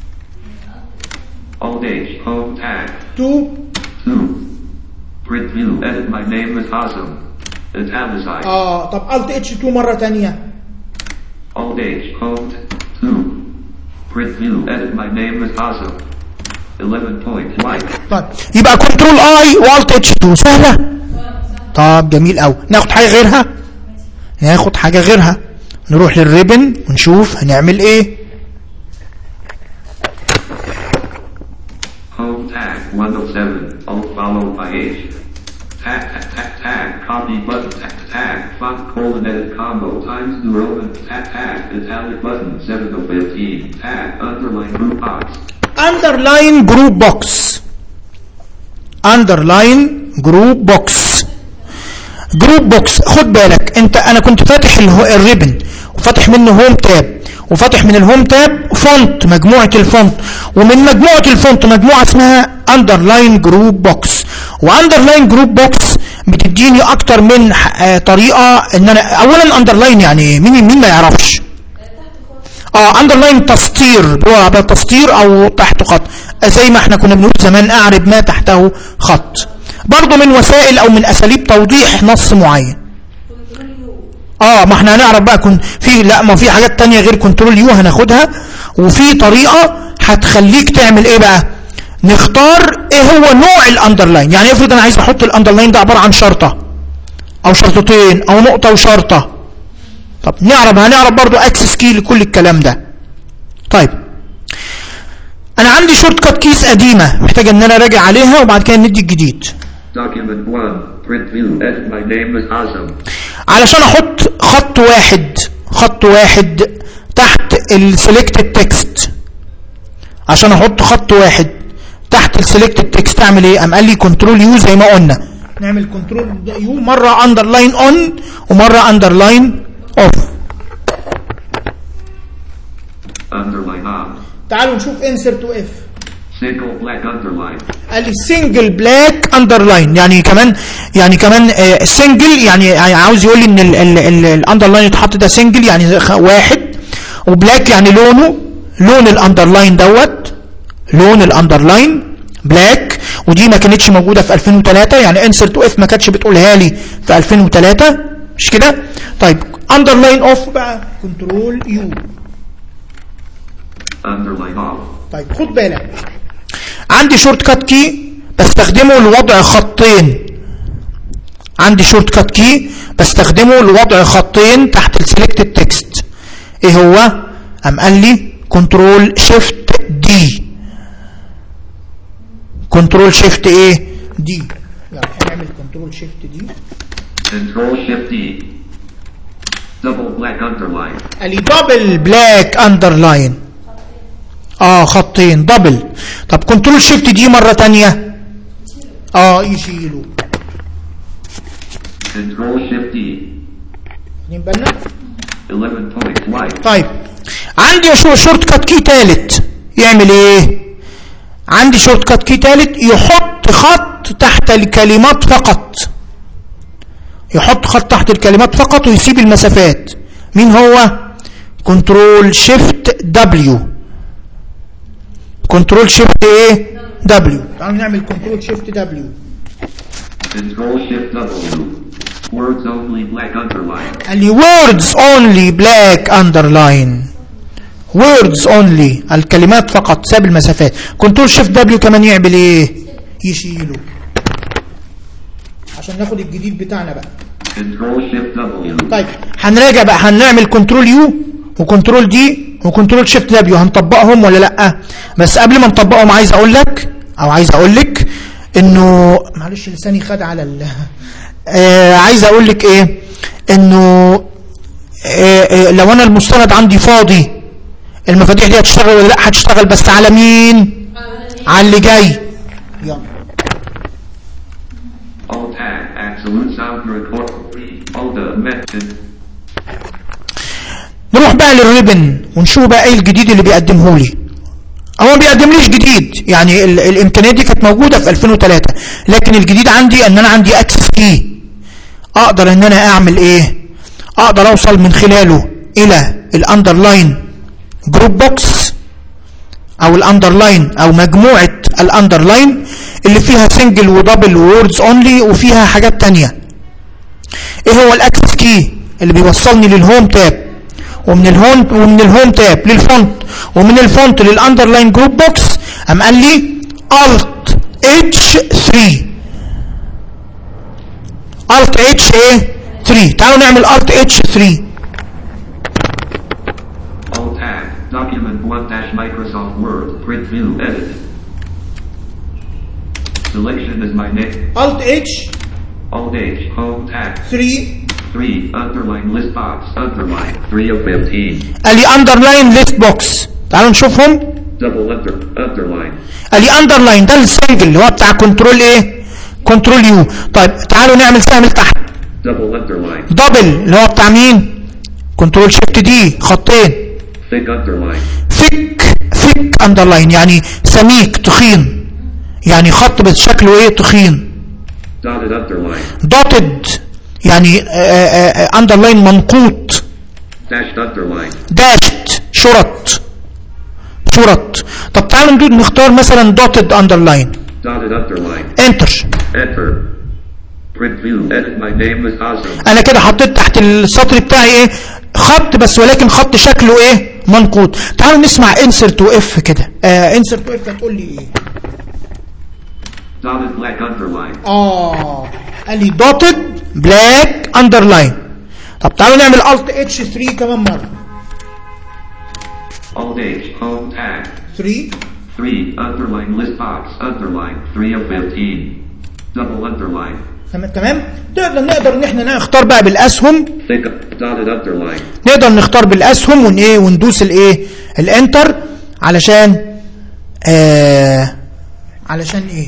Alt H home tab. two. two. Print view edit my name is Azam. Italicized. اه طب الت اتش اتنين مره ثانيه. Alt H home two. Print view edit my name is Azam. eleven point white. طيب يبقى كنترول اي والت اتش اتنين سهله. طب جميل قوي. ناخد حاجه غيرها؟ ناخد حاجه غيرها. نروح للريبن ونشوف هنعمل ايه. followed by H. Tag, tag, tag, tag, copy button, tag, tag, font colon edit combo times New Roman, tag, tag, italic button seven of fifteen, tag, underline group box. Underline group box. Underline group box. جروب بوكس. خد بالك انت، انا كنت فاتح الريبن وفاتح منه هوم تاب وفاتح من الهوم تاب فونت، مجموعة الفونت، ومن مجموعة الفونت مجموعة اسمها اندرلاين جروب بوكس. واندرلاين جروب بوكس بتديني اكتر من طريقة ان انا اولا اندرلاين يعني مين مين ما يعرفش. اه اندرلاين تسطير، هو تسطير او تحت خط، زي ما احنا كنا بنقول زمان اعرب ما تحته خط، برضو من وسائل او من اساليب توضيح نص معين. اه ما احنا هنعرف بقى كن في لا ما في حاجات تانية غير كنترول يو هناخدها، وفي طريقة هتخليك تعمل ايه بقى، نختار ايه هو نوع الاندرلاين. يعني افرض انا عايز احط الاندرلاين ده عبارة عن شرطة او شرطتين او نقطة وشرطة. طب نعرف هنعرف برضو اكسس كي لكل الكلام ده. طيب انا عندي شورت كات كيس قديمة محتاج ان انا راجع عليها وبعد كده ندي الجديد. Document one, print view, edit, my name is Azam. علشان احط خط واحد خط واحد تحت السيلكتد تكست، عشان احط خط واحد تحت السيلكتد تكست اعمل ايه؟ قام قال لي كنترول يو زي ما قلنا، نعمل كنترول يو مره اندرلاين اون ومره اندرلاين اوف. Underline on. تعالوا نشوف انسرت واف. Single black underline. قال لي سنجل بلاك اندرلاين، يعني كمان يعني كمان آه سنجل يعني, يعني عاوز يقول لي ان الاندرلاين يتحط ده سنجل يعني واحد، وبلاك يعني لونه لون الاندرلاين دوت لون الاندرلاين بلاك، ودي ما كانتش موجوده في ألفين وثلاثة، يعني انسرت اف ما كانتش بتقولها لي في ألفين وثلاثة مش كده. طيب اندرلاين اوف بقى كنترول يو. Underline off. طيب خد بالك عندي شورت كات كي بستخدمه لوضع خطين، عندي شورت كات كي بستخدمه لوضع خطين تحت السيلكتد تكست. ايه هو؟ قام قال لي كنترول شيفت دي. كنترول شيفت ايه؟ دي. يلا هنعمل كنترول شيفت دي. Control shift D. Double black underline. قال لي دبل بلاك اندرلاين. اه خطين دبل. طب كنترول شيفت دي مرة تانية اه يشيلوا. Control shift D. واخدين بالنا؟ eleven point white. طيب عندي شورت كات كي تالت يعمل ايه؟ عندي شورت كات كي تالت يحط خط تحت الكلمات فقط، يحط خط تحت الكلمات فقط ويسيب المسافات. مين هو؟ كنترول شيفت دبليو. كنترول شيفت ايه؟ دبليو. تعالوا نعمل كنترول شيفت دبليو. Control shift W. Words only black underline. قال لي words only black underline. words only الكلمات فقط، ساب المسافات. كنترول شيفت دبليو كمان يعمل ايه؟ يشيله. عشان ناخد الجديد بتاعنا بقى. Control shift W. طيب هنراجع بقى، هنعمل كنترول يو وكنترول دي وكنترول شيفت دبليو، هنطبقهم ولا لا؟ بس قبل ما نطبقهم عايز اقول لك او عايز اقول لك انه معلش لساني خد على ال آه عايز اقول لك ايه، انه آه آه لو انا المستند عندي فاضي المفاتيح دي هتشتغل ولا لا؟ هتشتغل بس على مين؟ على اللي جاي. يلا Alt tab absolute sound record. Alt method. نروح بقى للريبن ونشوف بقى ايه الجديد اللي بيقدمه لي. هو ما بيقدمليش جديد، يعني الامكانيات دي كانت موجوده في ألفين وثلاثة، لكن الجديد عندي ان انا عندي اكسس كي اقدر ان انا اعمل ايه؟ اقدر اوصل من خلاله الى الاندرلاين جروب بوكس او الاندرلاين او مجموعه الاندرلاين اللي فيها سنجل ودبل ووردز اونلي وفيها حاجات تانية. ايه هو الاكسس كي اللي بيوصلني للهوم تاب، ومن الهوم ومن الهوم تاب للفونت، ومن الفونت للاندرلاين جروب بوكس. قام قال لي الت اتش ثري. الت اتش ايه؟ ثري. تعالوا نعمل الت اتش ثري. Alt tab document one dash Microsoft Word print view edit. Selection is my name. Alt H Alt H. Home tab. three three. Underline list box. Underline. three of fifteen. قال لي underline list box. تعالوا نشوفهم. Double under. Underline. قال لي underline ده السنجل اللي هو بتاع كنترول ايه؟ كنترول يو. طيب تعالوا نعمل سهم لتحت. Double underline. دبل اللي هو بتاع مين؟ كنترول شيفت دي خطين. Thick underline. ثيك ثيك اندرلاين يعني سميك تخين، يعني خط بس شكله ايه؟ تخين. Dotted underline. دوتد يعني اندرلاين منقوط. Dashed underline. داشت شرط شرط. طب تعالوا ندود نختار مثلا دوتد اندرلاين. Dotted underline. انتر. Enter. Print view. Edit. My name is Azam. انا كده حطيت تحت السطر بتاعي ايه؟ خط بس ولكن خط شكله ايه؟ منقوط. تعالوا نسمع انسرت واف كده. آه انسرت واف هتقول لي ايه؟ Dotted black underline. اه قال لي دوتد بلاك اندرلاين. طب تعالوا نعمل الت اتش ثلاثة كمان مره. Alt H. Home tag. ثلاثة three. Underline list box. Underline. three of fifteen. Double underline. تمام تمام. نقدر نقدر ان احنا نختار بقى بالاسهم. Thick. Dotted underline. نقدر نختار بالاسهم ون ايه وندوس الايه؟ الانتر علشان آه علشان ايه؟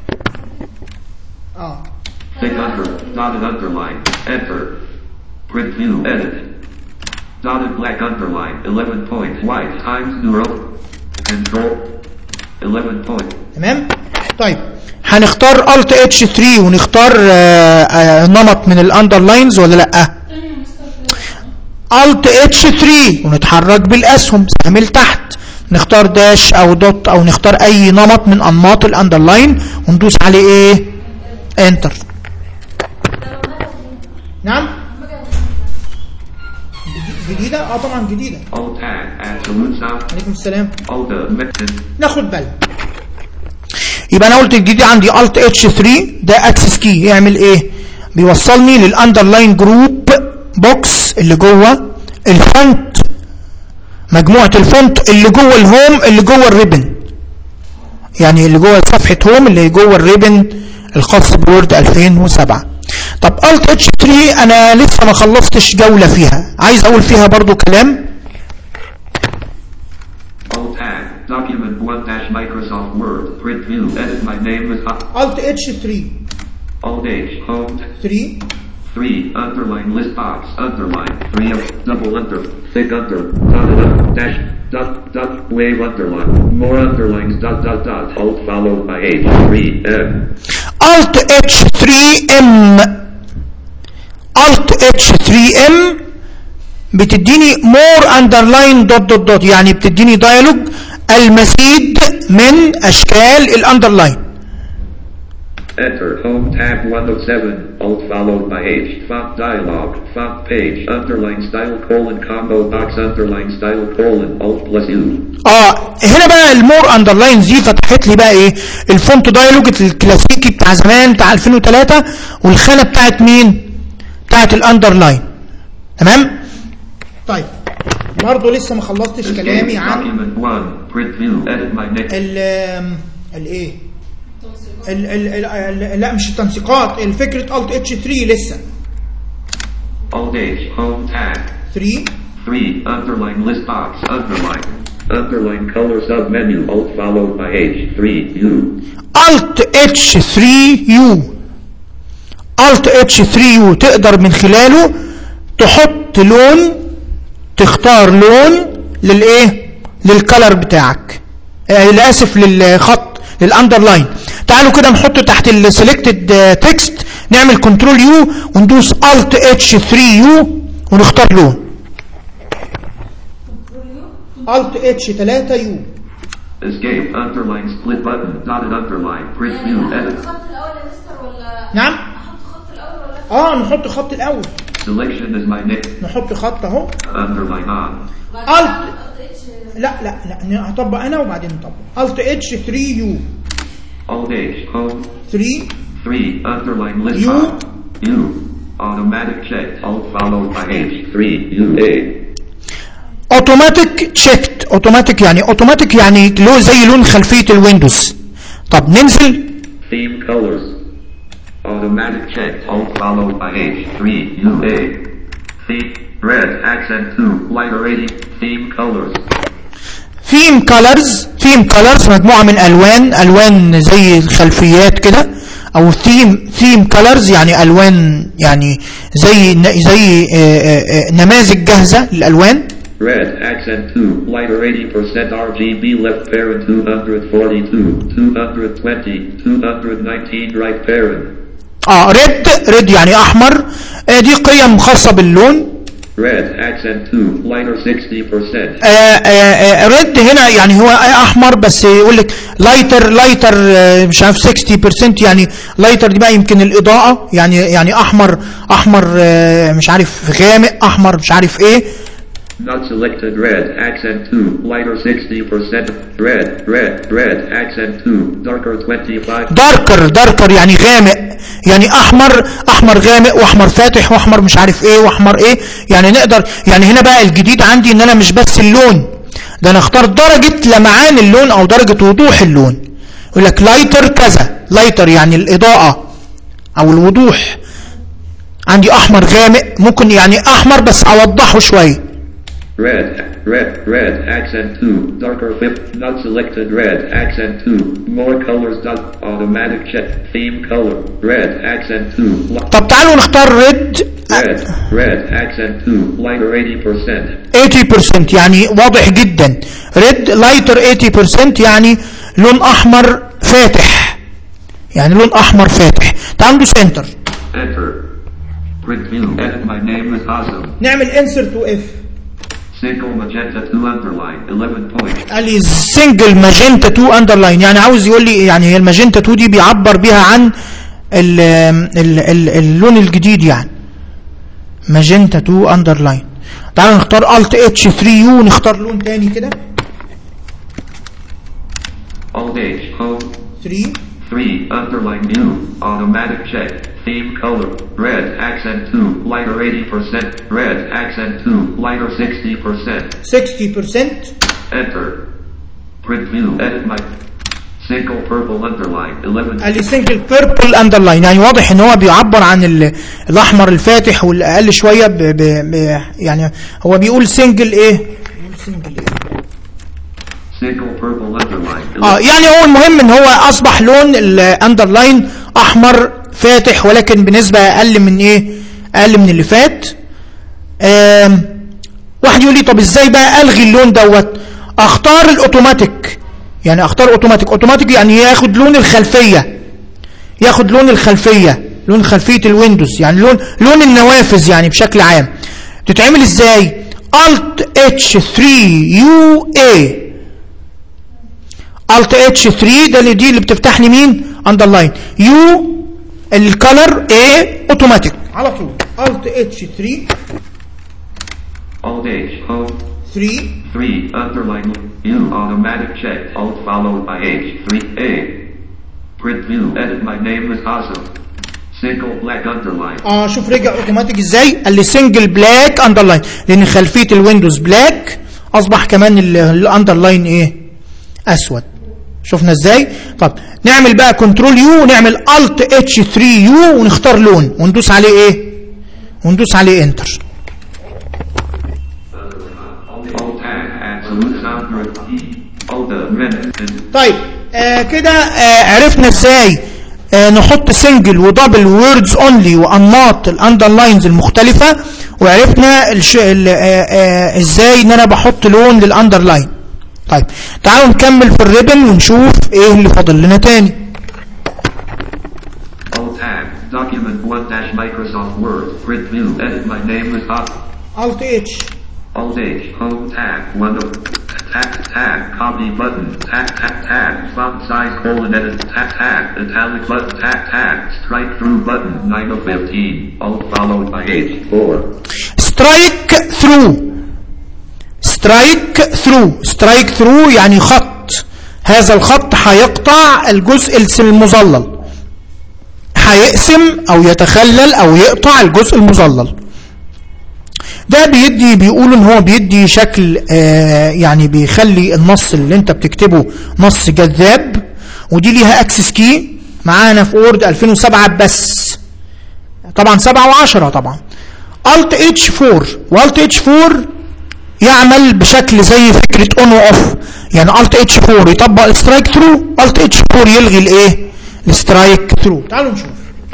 اه Thick under. Dotted underline. Enter. Print view. Edit. Dotted black underline. eleven point. White times zero. Control. eleven point. تمام. طيب هنختار الت اتش ثلاثة ونختار آه آه نمط من الاندرلاينز ولا لا؟ الت اتش ثلاثة ونتحرك بالاسهم سهم لتحت، نختار داش او دوت او نختار اي نمط من انماط الاندرلاين وندوس عليه ايه؟ انتر. نعم جديدة؟ اه طبعا جديدة. Alt tag. Absolute sound. عليكم السلام. Alt method. ناخد بالنا. يبقى انا قلت الجديد عندي الت اتش ثلاثة ده اكسس كي يعمل ايه؟ بيوصلني للاندرلاين جروب بوكس اللي جوه الفونت، مجموعة الفونت اللي جوه الهوم اللي جوه الريبن، يعني اللي جوه صفحة هوم اللي جوه الريبن الخاص بورد ألفين وسبعة. طب الت اتش ثلاثة انا لسه ما خلصتش جولة فيها، عايز اقول فيها برضو كلام. Alt tag. Document one dash Microsoft Word. Print view. Edit. My name is الت اتش ثلاثة Alt H. Home. ثلاثة three. Underline list box. Underline. three of double under. Thick under. Dotted up. Dash. Dot. Dot. Wave underline. More underlines. Dot. Dot. Dot. Alt followed by H. three. M. الت اتش ثلاثة ام الت اتش ثلاثة ام بتديني مور اندرلاين دوت دوت دوت، يعني بتديني دايلوج المزيد من اشكال الاندرلاين. Enter. Home tab one of seven. Alt followed by H. Font dialog. Font page. Underline style colon combo box. Underline style colon. Alt plus U. اه هنا بقى المور اندرلاين دي فتحت لي بقى ايه؟ الفونت دايلوج الكلاسيكي بتاع زمان بتاع ألفين وثلاثة والخانه بتاعت مين؟ بتاعت الاندرلاين. تمام؟ طيب برضه لسه ما خلصتش كلامي عن ال الايه؟ ال ال ال لا مش التنسيقات، الفكره الت اتش ثلاثة لسه. Alt H. Home tab. ثلاثة three. Underline list box. Underline. Underline color sub menu. Alt followed by H. three. U. الت اتش ثلاثة يو الت اتش ثلاثة يو تقدر من خلاله تحط لون، تختار لون للايه؟ للكلر بتاعك، آه للاسف للخط للاندرلاين. تعالوا كده نحطه تحت السيلكتد تكست، نعمل كنترول يو وندوس الت اتش ثلاثة يو ونختار لون. الت اتش ثلاثة يو. Escape. Underline split button. Dotted underline. Print view. Edit. نعم. اه نحط خط الاول. Selection is my name. نحط خط اهو. Underline on. الت لا لا لا هطبق انا وبعدين نطبق. الت اتش ثلاثة يو. Alt H. Home. ثلاثة three. Underline list U. box. U. Automatic check. Alt followed by H. three. U. A. اوتوماتيك تشيكت. اوتوماتيك يعني اوتوماتيك يعني لو زي لون خلفيه الويندوز. طب ننزل Theme colors. Automatic check. Alt followed by H three U A. Theme red accent two. Lighter eighty. Theme colors. theme colors theme colors مجموعة من ألوان ألوان زي الخلفيات كده أو theme theme colors يعني ألوان يعني زي زي نماذج جاهزة للألوان. Red accent two, lighter eighty percent R G B left parent two forty-two, two twenty, two nineteen right parent. اه ريد ريد يعني احمر. آه دي قيم خاصة باللون. Red accent two, lighter sixty percent. آه آه آه ريد هنا يعني هو احمر بس يقول لك لايتر لايتر آه مش عارف ستين بالمية يعني لايتر دي بقى يمكن الاضاءة يعني يعني احمر احمر آه مش عارف غامق احمر مش عارف ايه. Not selected red, accent two, lighter sixty percent, red, red, red, accent two, darker twenty-five. darker, darker يعني غامق يعني احمر احمر غامق واحمر فاتح واحمر مش عارف ايه واحمر ايه يعني نقدر يعني هنا بقى الجديد عندي ان انا مش بس اللون ده انا اختار درجة لمعان اللون او درجة وضوح اللون. يقول لك لايتر كذا لايتر يعني الاضاءة او الوضوح عندي احمر غامق ممكن يعني احمر بس اوضحه شوية. Red, red, red, accent two, darker fifth, not selected red, accent two, more colors dot, automatic check, theme color, red, accent two. طب تعالوا نختار red. Red, red, accent two, lighter eighty percent. eighty percent يعني واضح جدا. red lighter eighty percent يعني لون احمر فاتح يعني لون احمر فاتح. تعالوا ندوس انتر. Enter. Preview. Edit. My name is Azam. نعمل insert to F. Single magenta two underline eleven point. قال لي single magenta two underline يعني عاوز يقول لي يعني هي الماجنتا two دي بيعبر بيها عن ال ال ال اللون الجديد يعني magenta two underline. تعالوا نختار alt H three U ونختار لون تاني كده. Alt H home three three underline new automatic check. Theme color, red, accent two, lighter eighty percent, red, accent two, lighter sixty percent. sixty percent. Enter. Preview. Edit my single purple underline eleven. قال لي single purple underline يعني واضح ان هو بيعبر عن الاحمر الفاتح والاقل شويه ب ب ب يعني هو بيقول single ايه؟ single ايه؟ single purple underline. اه يعني هو المهم ان هو اصبح لون الاندرلاين احمر فاتح ولكن بنسبة اقل من ايه اقل من اللي فات. واحد يقول لي طب ازاي بقى الغي اللون دوت؟ اختار الاوتوماتيك يعني اختار اوتوماتيك. اوتوماتيك يعني ياخد لون الخلفية ياخد لون الخلفية لون خلفية الويندوز يعني لون لون النوافذ يعني بشكل عام. تتعمل ازاي؟ alt H three U A alt H three ده اللي دي اللي بتفتح لي مين underline U الكالر A اوتوماتيك على طول alt H three alt H home three three underline U automatic check alt followed by H three A preview. Edit. My name is Azam. Single black underline. اه شوف رجع اوتوماتيك ازاي. قال لي سنجل بلاك اندرلاين لان خلفيه الويندوز بلاك اصبح كمان الاندرلاين ايه اسود. شفنا ازاي؟ طب نعمل بقى كنترول يو ونعمل الت اتش ثري يو ونختار لون وندوس عليه ايه وندوس عليه انتر. طيب آه كده آه عرفنا ازاي آه نحط سنجل ودبل ووردز اونلي وانماط الاندرلاينز المختلفه وعرفنا الش... ال... آه آه ازاي ان انا بحط لون للاندرلاين. طيب تعالوا نكمل في الريبن ونشوف ايه اللي فاضل لنا تاني. Alt tab document one dash Microsoft Word preview. Edit. My name is alt H alt H home tab one of tab tab copy button tab tab tab font size colon edit tab tab italic button tab tab strike through button nine of fifteen alt followed by H four. strike through strike through strike through يعني خط. هذا الخط هيقطع الجزء المظلل هيقسم او يتخلل او يقطع الجزء المظلل. ده بيدي بيقولوا ان هو بيدي شكل آه يعني بيخلي النص اللي انت بتكتبه نص جذاب. ودي ليها اكسس كي معانا في وورد ألفين وسبعة بس، طبعا سبعة وعشرة طبعا. الت اتش فور، والت اتش فور يعمل بشكل زي فكره اون واوف، يعني الت اتش فور يطبق السترايك ثرو، الت اتش فور يلغي الايه؟ السترايك ثرو. تعالوا نشوف.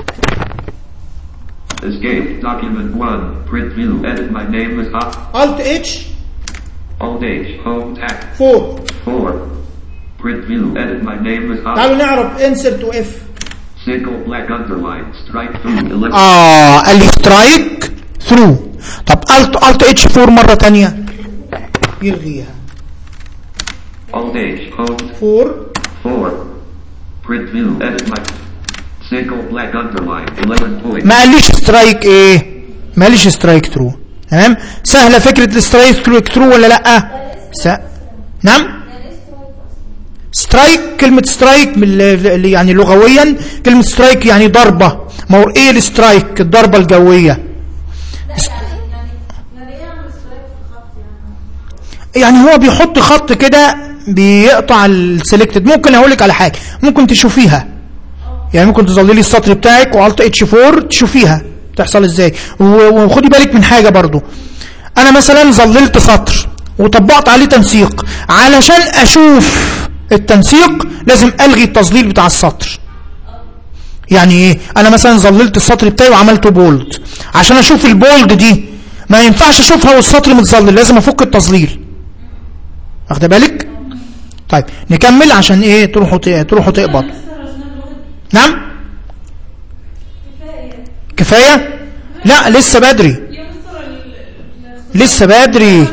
Escape document one print view edit my name is up الت اتش alt H home tab فور four print view edit my name is up تعالوا نعرف انسرت واف. single black underline strike through elect اه قال لي سترايك ثرو. طب الت الت اتش فور مره ثانيه يلغيها. alt H home فور four print view edit my single black underline eleven point ما قاليش سترايك ايه؟ ما قاليش سترايك ثرو. تمام؟ سهله فكره السترايك ثرو ثرو ولا لا؟ س... نعم؟ سترايك، كلمه سترايك من ال... يعني لغويا كلمه سترايك يعني ضربه. ما هو ايه السترايك؟ الضربه الجويه. يعني هو بيحط خط كده بيقطع السلكتد. ممكن اقول لك على حاجه ممكن تشوفيها، يعني ممكن تظللي السطر بتاعك والت اتش فور تشوفيها تحصل ازاي. وخدي بالك من حاجه برضو، انا مثلا ظللت سطر وطبقت عليه تنسيق، علشان اشوف التنسيق لازم الغي التظليل بتاع السطر. يعني ايه؟ انا مثلا ظللت السطر بتاعي وعملته بولد، عشان اشوف البولد دي ما ينفعش اشوفها والسطر متظلل، لازم افك التظليل. واخده بالك؟ طيب نكمل عشان ايه تروحوا تروحوا تقبضوا. نعم؟ كفايه؟ لا لسه بدري، لسه بدري.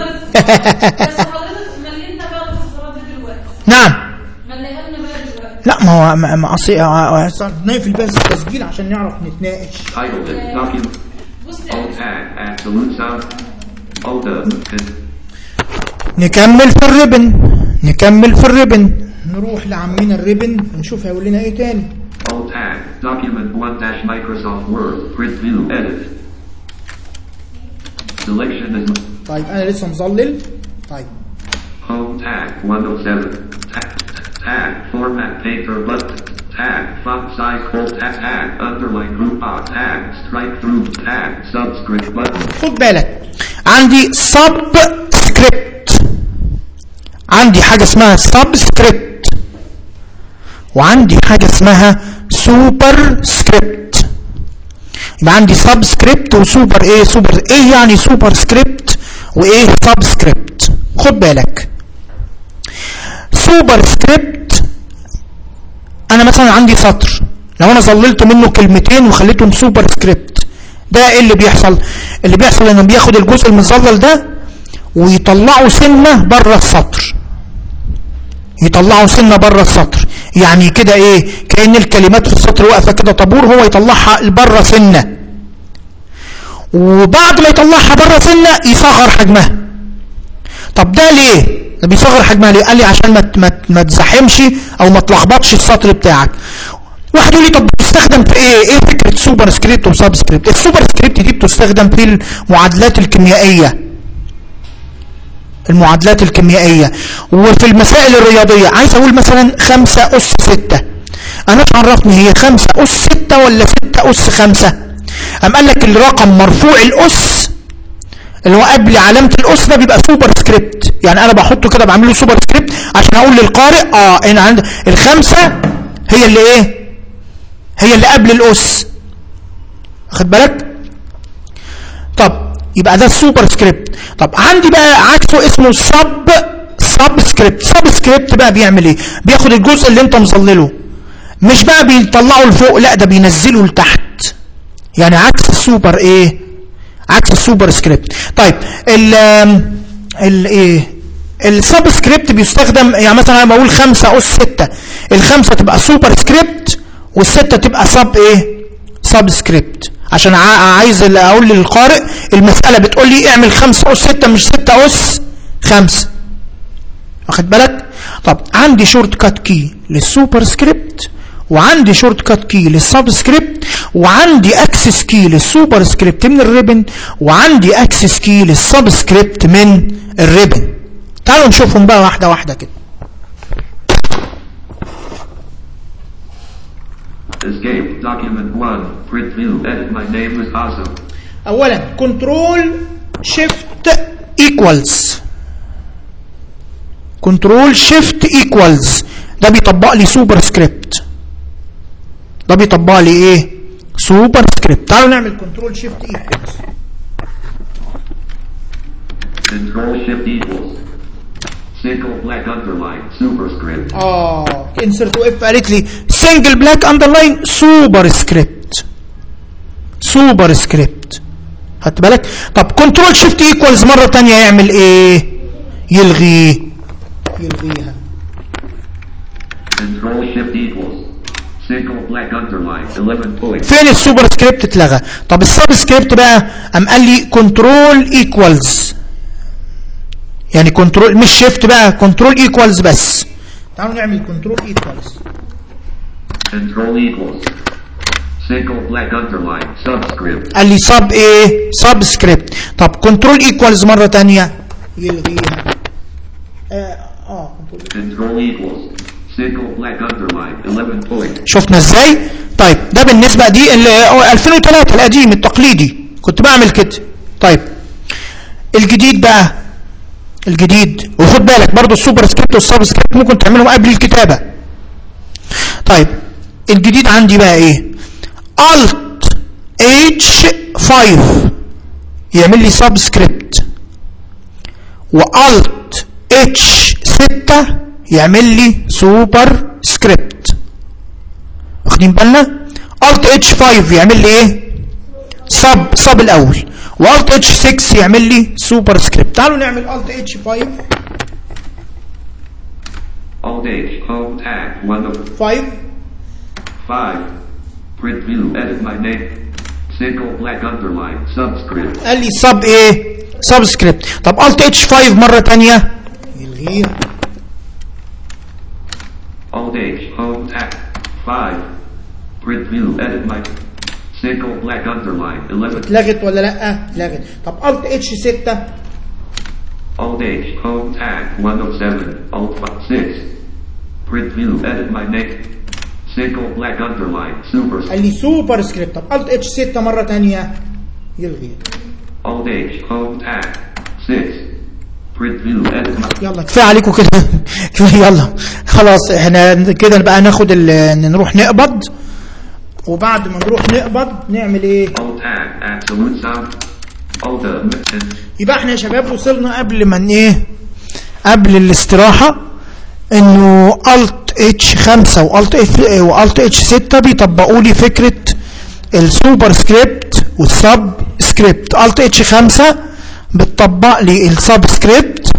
نعم. لا ما هو ما اصل نقفل بس التسجيل عشان نعرف نتناقش. نكمل في الريبن، نكمل في الريبن، نروح لعمنا الريبن نشوف هيقول لنا ايه تاني. Alt tag document one dash Microsoft Word print view edit selection is طيب انا لسه مظلل. طيب home tag one oh seven tag tag format paper button tag font size full tag tag underline group box tag strike through tag subscript button. خد بالك عندي سب سكريبت، عندي حاجه اسمها سب سكريبت، وعندي حاجه اسمها سوبر سكريبت. يبقى عندي سب سكريبت وسوبر ايه؟ سوبر ايه يعني سوبر سكريبت وايه سب سكريبت؟ خد بالك سوبر سكريبت انا مثلا عندي سطر، لو انا ظللت منه كلمتين وخليتهم سوبر سكريبت، ده ايه اللي بيحصل؟ اللي بيحصل انه بياخد الجزء المظلل ده ويطلعه سنه بره السطر، يطلعه سنه بره السطر. يعني كده ايه؟ كأن الكلمات في السطر واقفه كده طابور، هو يطلعها لبره سنه، وبعد ما يطلعها بره سنه يصغر حجمها. طب ده ليه؟ ده بيصغر حجمها ليه؟ قال لي عشان ما ما ما تزحمش او ما تلخبطش السطر بتاعك. واحد يقول لي طب بتستخدم في ايه؟ ايه فكره سوبر سكريبت وسب سكريبت؟ السوبر سكريبت دي بتستخدم في المعادلات الكيميائيه، المعادلات الكيميائيه وفي المسائل الرياضيه. عايز اقول مثلا خمسة اس ستة، انا مش عرفني هي خمسة اس ستة ولا ستة اس خمسة. ام قال لك الرقم مرفوع الاس اللي هو قبل علامه الاس ده بيبقى سوبر سكريبت، يعني انا بحطه كده بعمل له سوبر سكريبت عشان اقول للقارئ اه ان عند الخمسه هي اللي ايه؟ هي اللي قبل الاس. واخد بالك؟ طب يبقى ده السوبر سكريبت. طب عندي بقى عكسه اسمه سب سب سكريبت. سب سكريبت بقى بيعمل ايه؟ بياخد الجزء اللي انت مظلله، مش بقى بيطلعه لفوق، لا ده بينزله لتحت، يعني عكس السوبر ايه؟ عكس السوبر سكريبت. طيب ال ال ايه السب سكريبت بيستخدم، يعني مثلا انا بقول خمسة اس ستة، الخمسه تبقى سوبر سكريبت والسته تبقى سب ايه؟ سب سكريبت، عشان عايز اقول للقارئ المساله بتقول لي اعمل خمسة اس ستة مش ستة اس خمسة. واخد بالك؟ طب عندي شورت كات كي للسوبر سكريبت، وعندي شورت كات كي للسب سكريبت، وعندي اكسس كي للسوبر سكريبت من الريبن، وعندي اكسس كي للسب سكريبت من الريبن. تعالوا نشوفهم بقى واحده واحده كده. Escape. Document one. Print view. Edit. My name is Awesome. اولا كنترول شيفت ايكوالز كنترول شيفت ايكوالز ده بيطبق لي سوبر سكريبت ده بيطبق لي ايه سوبر سكريبت. تعالوا نعمل كنترول شيفت ايكوالز. كنترول شيفت ايكوالز single black underline superscript. اه انسرت اف قالت لي single black underline سوبر سكريبت سوبر سكريبت. خدت بالك؟ طب كنترول شيفت ايكوالز مره ثانيه يعمل ايه؟ يلغي يلغيها. كنترول شيفت ايكوالز single black underline eleven point. فين السوبر سكريبت اتلغى؟ طب السب سكريبت بقى قام قال لي كنترول ايكوالز يعني كنترول مش شيفت بقى كنترول ايكوالز بس. تعالوا نعمل كنترول ايكوالز. كنترول ايكوالز single black underline subscript. قال لي سب ايه؟ سب سكريبت. طب كنترول ايكوالز مره ثانيه يلغيها. اه اه كنترول ايكوالز single black underline eleven point. شفنا ازاي؟ طيب ده بالنسبه دي اللي ألفين وثلاثة القديم التقليدي كنت بعمل كده. طيب الجديد بقى الجديد وخد بالك برضو السوبر سكريبت والسب سكريبت ممكن تعملهم قبل الكتابه. طيب الجديد عندي بقى ايه؟ Alt H خمسة يعمل لي سب سكريبت و Alt H ستة يعمل لي سوبر سكريبت. واخدين بالنا؟ Alt H خمسة يعمل لي ايه؟ سب سب الاول و Alt H ستة يعمل لي سوبر سكريبت. تعالوا نعمل Alt H خمسة Alt H home tag one of five five. Print view. Edit my name. Single black underline subscript. قال لي سب ايه؟ سب سكريبت. طب Alt H خمسة مره ثانيه يلغيها. Alt H home tag five. Print view. Edit my single black underline eleven. اتلغت ولا لا؟ اتلغت. طب Alt H ستة Alt H home tag one oh seven. Alt six. Print view. Edit my name. Single black underline super. قال لي سوبر سكريبت. طب Alt H ستة مره ثانيه يلغي. Alt H home tag six. Print view. Edit my. يلا كفايه عليكم كده يلا خلاص احنا كده بقى ناخد نروح نقبض وبعد ما نروح نقبض نعمل ايه؟ Alt tag absolute sound. Alt. يبقى احنا يا شباب وصلنا قبل ما ايه؟ قبل الاستراحه انه Alt H خمسة و Alt F و Alt H ستة بيطبقوا لي فكره السوبر سكريبت والسب سكريبت. Alt H خمسة بتطبق لي السب سكريبت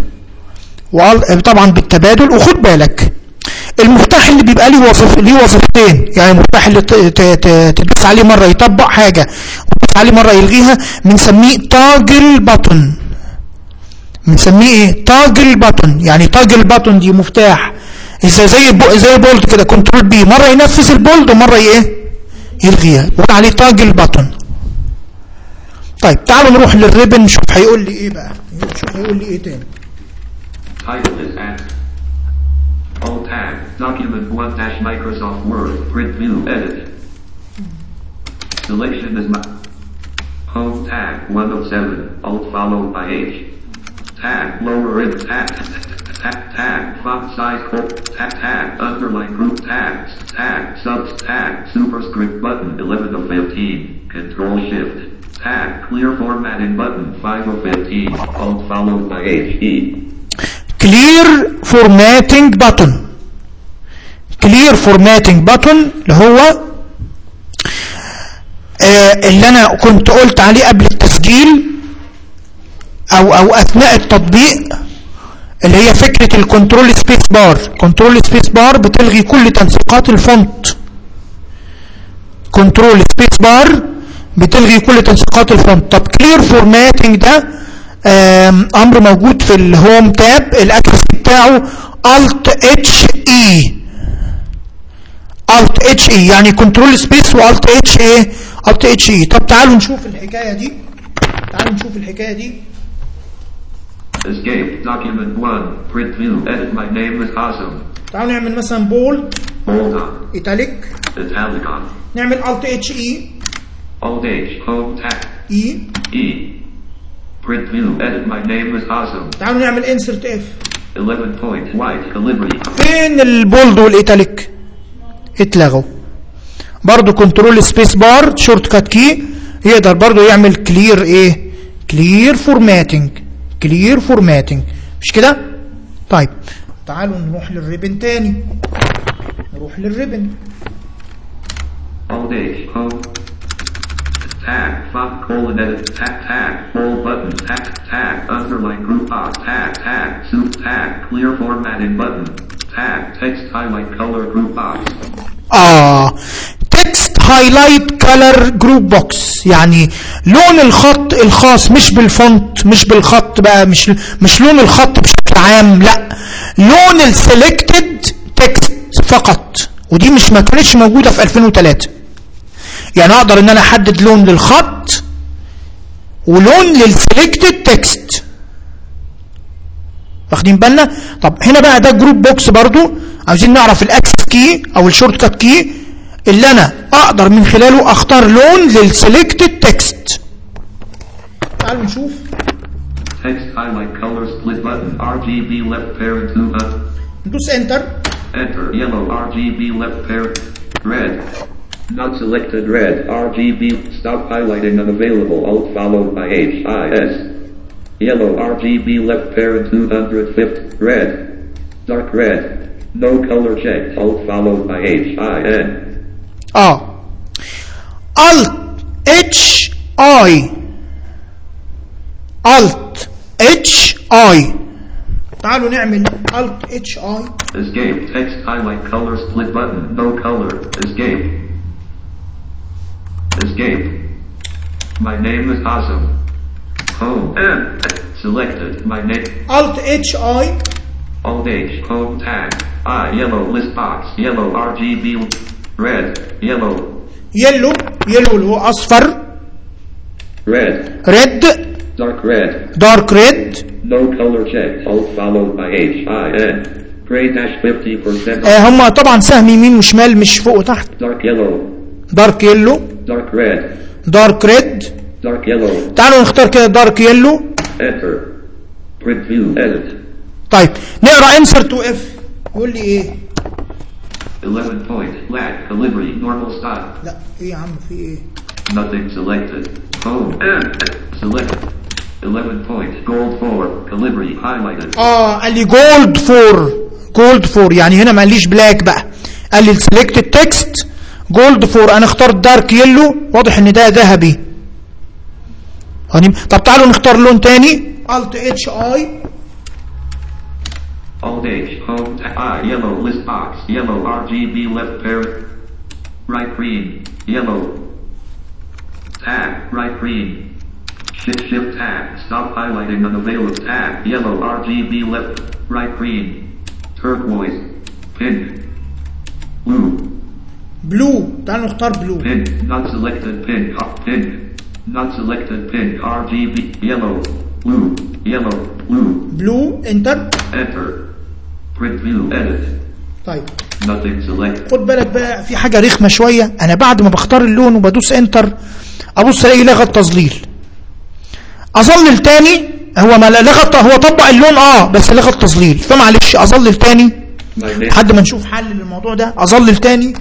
وطبعا بالتبادل. وخد بالك المفتاح اللي بيبقى ليه وظيف ليه وظيفتين يعني المفتاح اللي تدوس عليه مره يطبق حاجه وتدوس عليه مره يلغيها بنسميه تاجل باتون. بنسميه ايه؟ تاجل باتون. يعني تاجل باتون دي مفتاح اذا زي بو زي بولد كده كنترول بي مره ينفذ البولد ومره ايه؟ يلغيها. بقول عليه تاجل باتون. طيب تعالوا نروح للريبن نشوف هيقول لي ايه بقى. نشوف هيقول لي ايه تاني. Title is at Alt tag document one dash Microsoft Word print view edit. Selection is my home tag one oh seven Alt followed by H tag lower in tag tag tag font size quote tag tag underline group tags tag subs tag superscript button eleven of fifteen control shift tag clear formatting button five of fifteen Alt followed by H E. clear formatting button. clear formatting button اللي هو آه اللي انا كنت قلت عليه قبل التسجيل او او اثناء التطبيق اللي هي فكرة الكنترول سبيس بار. كنترول سبيس بار بتلغي كل تنسيقات الفونت. كنترول سبيس بار بتلغي كل تنسيقات الفونت. طب كلير فورماتنج ده امر موجود في الهوم تاب الاكسس بتاعه Alt H E. Alt H E يعني كنترول سبيس و Alt H ايه؟ Alt H E. طب تعالوا نشوف الحكايه دي. تعالوا نشوف الحكايه دي. Escape document one print view edit my name is Awesome. تعالوا نعمل مثلا بولد bold on, ايتاليك. italic on, نعمل الت اتش اي. old age, home tab, اي. E, print view, edit, my name is Awesome, تعالوا نعمل انسرت اف. eleven point, white, calibri, فين البولد والايتاليك؟ اتلغوا. برضو كنترول سبيس بار شورت كات كي يقدر برضو يعمل كلير ايه؟ كلير فورماتنج. كلير فورماتنج مش كده؟ طيب تعالوا نروح للريبن تاني. نروح للريبن. old age, home, tag, font, colon, edit, tag, tag, bold button, tag, tag, underline group box, tag, tag, soup, tag, clear formatting button, tag, text, highlight, color, group box. اه تكست هايلايت كلر جروب بوكس، يعني لون الخط الخاص مش بالفونت، مش بالخط بقى، مش مش لون الخط بشكل عام، لا لون السيلكتد تكست فقط. ودي مش ما كانتش موجوده في ألفين وثلاثة. يعني اقدر ان انا احدد لون للخط ولون للسيلكتد تكست. واخدين بالنا؟ طب هنا بقى ده جروب بوكس برضو، عاوزين نعرف الاكسس كي او الشورت كات كي اللي انا اقدر من خلاله اختار لون للسيلكتد تكست. تعالوا نشوف. Text highlight color split button, R G B left parent two button. ندوس انتر. Enter yellow, R G B left parent, red. Not selected, red, R G B, stop highlighting unavailable, alt followed by H I S. Yellow, R G B left parent two hundred fifty, red, dark red, no color checked, alt followed by H I N. اه Alt H I Alt H I. تعالوا نعمل Alt H I. Escape, text highlight color split button, no color, escape. Escape. My name is Awesome. Home, M, selected, my name. Alt H I. Old age, home tag, I, yellow list box, yellow R G B, red, yellow. يلو يلو اللي هو اصفر. Red. Red. Dark red. Dark red. No color check, alt followed by H I N. Gray dash fifty percent. آه هم طبعا سهم يمين وشمال مش فوق وتحت. Dark yellow. Dark yellow. Dark red. Dark red. Dark yellow. تعالوا نختار كده Dark yellow. Enter. Print view, edit. طيب نقرا insert to F. يقول لي ايه؟ eleven point, lag, calibri, normal style. لا ايه يا عم في ايه؟ Nothing selected. Home, M, select. eleven point, gold four, calibri, highlighted. اه قال لي جولد فور. جولد فور يعني هنا ما قاليش بلاك بقى، قال لي السلكتد تكست جولد فور. انا اخترت دارك يلو، واضح ان ده ذهبي. طب تعالوا نختار لون تاني. Alt H I. Old age, home, I, yellow list box, yellow R G B left parent, right green, yellow, tab, right green, shift shift tab, stop highlighting unavailable, tab, yellow R G B left, right green, turquoise, pink, blue, blue. تعالوا نختار blue. pink, not selected, pink, pink, not selected, pink, R G B, yellow, blue, yellow, blue, blue. enter. enter. Print view, edit. طيب Nothing select. خد بالك بقى في حاجه رخمه شويه. انا بعد ما بختار اللون وبدوس انتر ابص الاقي لغى التظليل. اظلل تاني، هو ما لغى، هو طبق اللون اه بس لغى التظليل، فمعلش اظلل تاني لحد ما نشوف حل للموضوع ده. اظلل تاني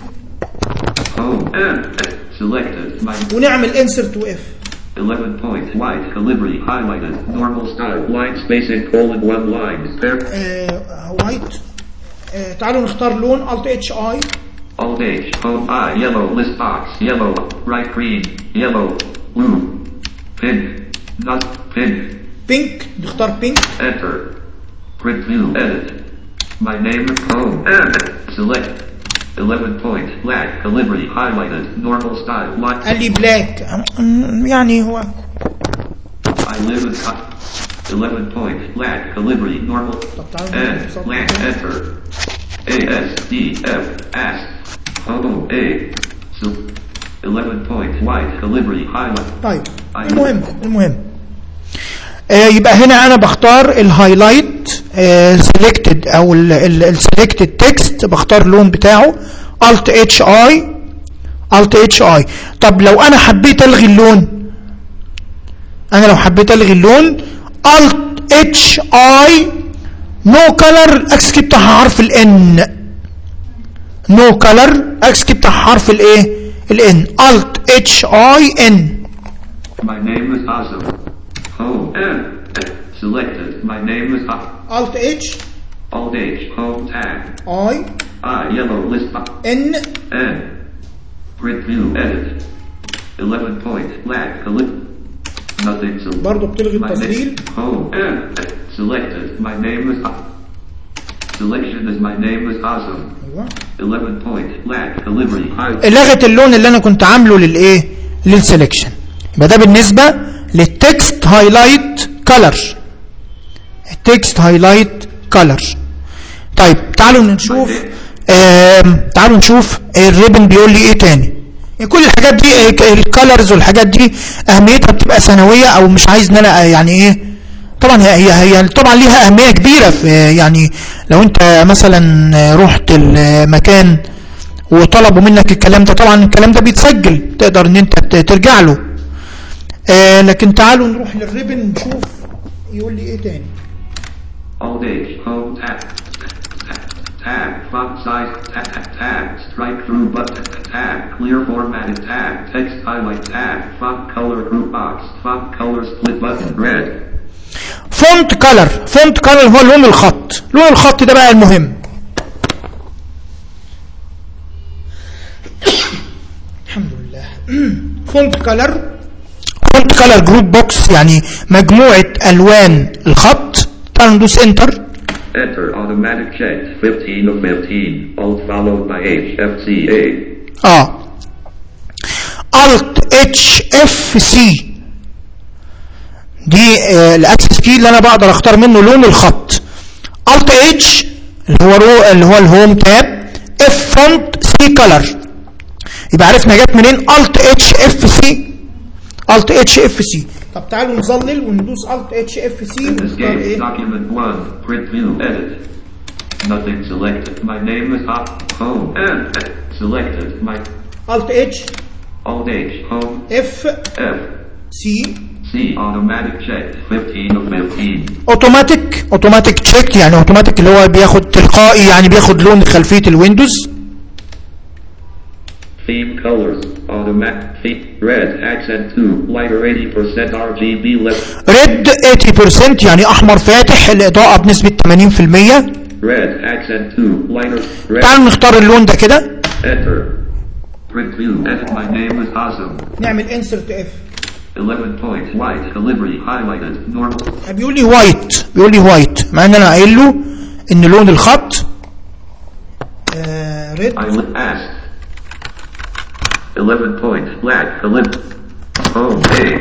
ونعمل insert to F. eleven point, white, calibri, highlighted, normal style, line spacing, colon, one line, pair. آه white. آه تعالوا نختار لون Alt H I. Alt H, home, I, yellow, list box, yellow, right green, yellow, blue, pink, not pink. Pink, نختار pink. Enter. Print view, edit. My name is home, edit, select. eleven point, black, calibri, highlighted, normal style, line. قال لي black يعني هو. I live in eleven point, black, calibri, normal, and black, enter. A, S, D, F, S, home, A, so eleven point, white, calibri, highlight. طيب المهم المهم آه يبقى هنا انا بختار الهايلايت سيلكتد او السيلكتد تكست بختار اللون بتاعه الت اتش اي الت اتش اي. طب لو انا حبيت الغي اللون، انا لو حبيت الغي اللون الت اتش اي نو كلر اكسكي بتاعها حرف الان، نو كلر اكسكي بتاعها حرف الايه الان الت اتش اي ان. My name is Azam. Home. N. Selected. My name is Alt H. Alt H. Home tab. I. I. Yellow list. N. N. Print view. Edit. eleven point. Black. Nothing. برضو بتلغي التسجيل. Home. N. Selected. My name is Selection is my name is Azam. eleven point. Black. Delivery. لغت اللون اللي انا كنت عامله للايه للسelection. يبقى ده بالنسبة للتكست هايلايت كلر، التكست هايلايت كلر. طيب تعالوا نشوف آه تعالوا نشوف الريبن بيقول لي ايه تاني. كل الحاجات دي الكلرز والحاجات دي اهميتها بتبقى ثانويه او مش عايز ان انا يعني ايه. طبعا هي هي طبعا ليها اهميه كبيره في يعني لو انت مثلا رحت المكان وطلبوا منك الكلام ده، طبعا الكلام ده بيتسجل تقدر ان انت ترجع له. آه لكن تعالوا نروح للريبن نشوف يقول لي ايه تاني. All day, home tab, tab, font size, tab, tab, strike through button, tab, clear formatted tab, text highlight tab, font color group box, font color split button, red. فونت كلر، فونت كلر هو لون الخط، لون الخط ده بقى المهم. الحمد لله. فونت كلر، فونت كلر جروب بوكس يعني مجموعة ألوان الخط. تعالوا ندوس انتر. Enter automatic check fifteen of fifteen, alt followed by H F C A. اه Alt H F C دي آه الاكسس كي اللي انا بقدر اختار منه لون الخط. Alt H اللي هو رو اللي هو الهوم تاب. F فونت C كلر. يبقى عرفنا جت منين Alt H F C. Alt H F C. طب تعالوا نظلل وندوس Alt H F C ونختار ايه؟ Document one, print view, edit. Nothing selected. My name is home. N. Selected. My Alt H. Alt H. Home. F. F. C. C. Automatic check fifteen of fifteen. اوتوماتيك، اوتوماتيك تشيك يعني اوتوماتيك اللي هو بياخد تلقائي يعني بياخد لون خلفية الويندوز. Theme colors, automatic, theme, red, accent two, lighter eighty percent R G B left. Red eighty percent يعني أحمر فاتح، الإضاءة بنسبة ثمانين بالمية. Red, accent two, lighter, red. تعالوا نختار اللون ده كده. Enter. Print view, edit. My name is Azam. نعمل insert F. eleven point, white, delivery, highlighted, normal. بيقول لي وايت، بيقول لي وايت مع ان انا قايل له ان لون الخط آه ريد. I asked. eleven point, black, eleven. Oh, hey.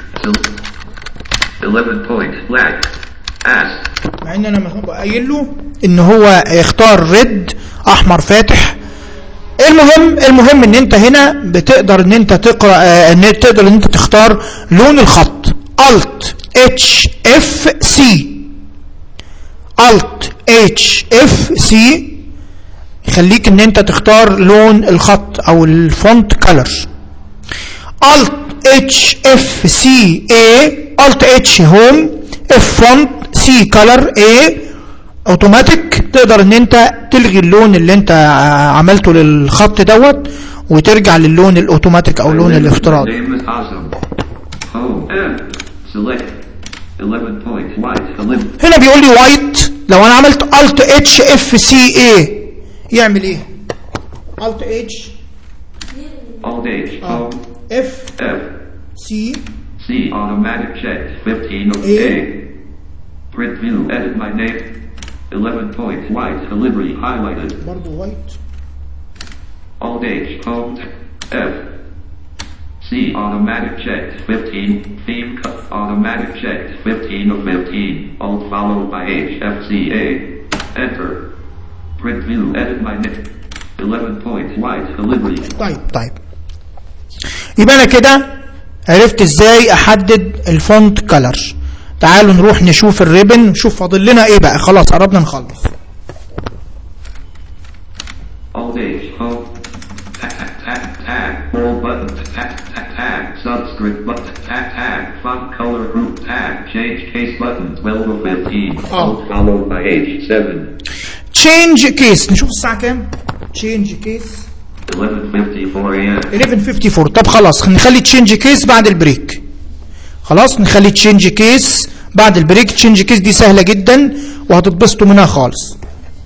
eleven point, black. Asked. مع ان انا قايل له ان هو يختار ريد احمر فاتح. المهم المهم ان انت هنا بتقدر ان انت تقرا آه ان تقدر ان انت تختار لون الخط. Alt H F C Alt H F C يخليك ان انت تختار لون الخط او الفونت كلر. Alt H F C A Alt H هوم F فونت C كلر A اوتوماتيك. تقدر ان انت تلغي اللون اللي انت عملته للخط دوت وترجع للون الاوتوماتيك او اللون الافتراضي. هنا بيقول لي وايت. لو انا عملت Alt H F C A يعمل ايه؟ Alt H Alt H آه. F F C C automatic check fifteen of A. A. Print view, edit my name. eleven point, white, delivery, highlighted. برضو وايت. Alt H, home, F. C, automatic checked, fifteen, theme, cut, automatic checked, fifteen of fifteen, alt followed by H, F, C, A. Enter. Print view, edit my name. eleven point, white, delivery. طيب طيب. يبقى انا كده عرفت ازاي احدد الفونت كلر. تعالوا نروح نشوف الريبن، نشوف فاضل لنا ايه بقى. خلاص قربنا نخلص. Alt H, home, tag, tag, tag, roll button, tag, tag, tag, subscript button, tag, tag, font color group tag, change case button, twelve of fifteen, alt followed by H, seven. change case، نشوف الساعة كام؟ change case eleven fifty-four a m eleven fifty-four. طب خلاص نخلي change case بعد البريك. خلاص نخلي change case بعد البريك. change case دي سهلة جدا وهتتبسطوا منها خالص.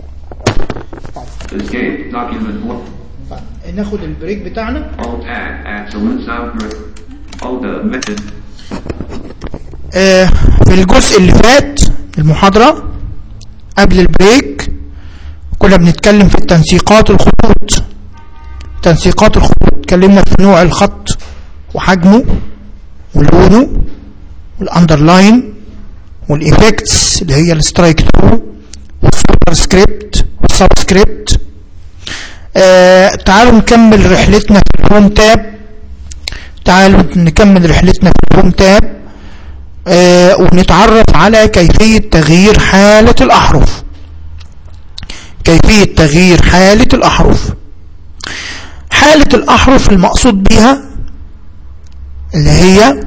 Escape, document one. ناخد البريك بتاعنا. Alt tag, absolute sound group. Alt the method. آه في الجزء اللي فات المحاضرة قبل البريك كنا بنتكلم في التنسيقات الخطوط. تنسيقات الخطوط اتكلمنا في نوع الخط وحجمه ولونه والاندرلاين والايفكتس اللي هي السترايك ثرو والسوبر سكريبت والسبسكريبت. آه تعالوا نكمل رحلتنا في الهوم تاب. تعالوا نكمل رحلتنا في الهوم تاب آه ونتعرف على كيفية تغيير حالة الأحرف. كيفية تغيير حالة الأحرف. حالة الأحرف المقصود بها اللي هي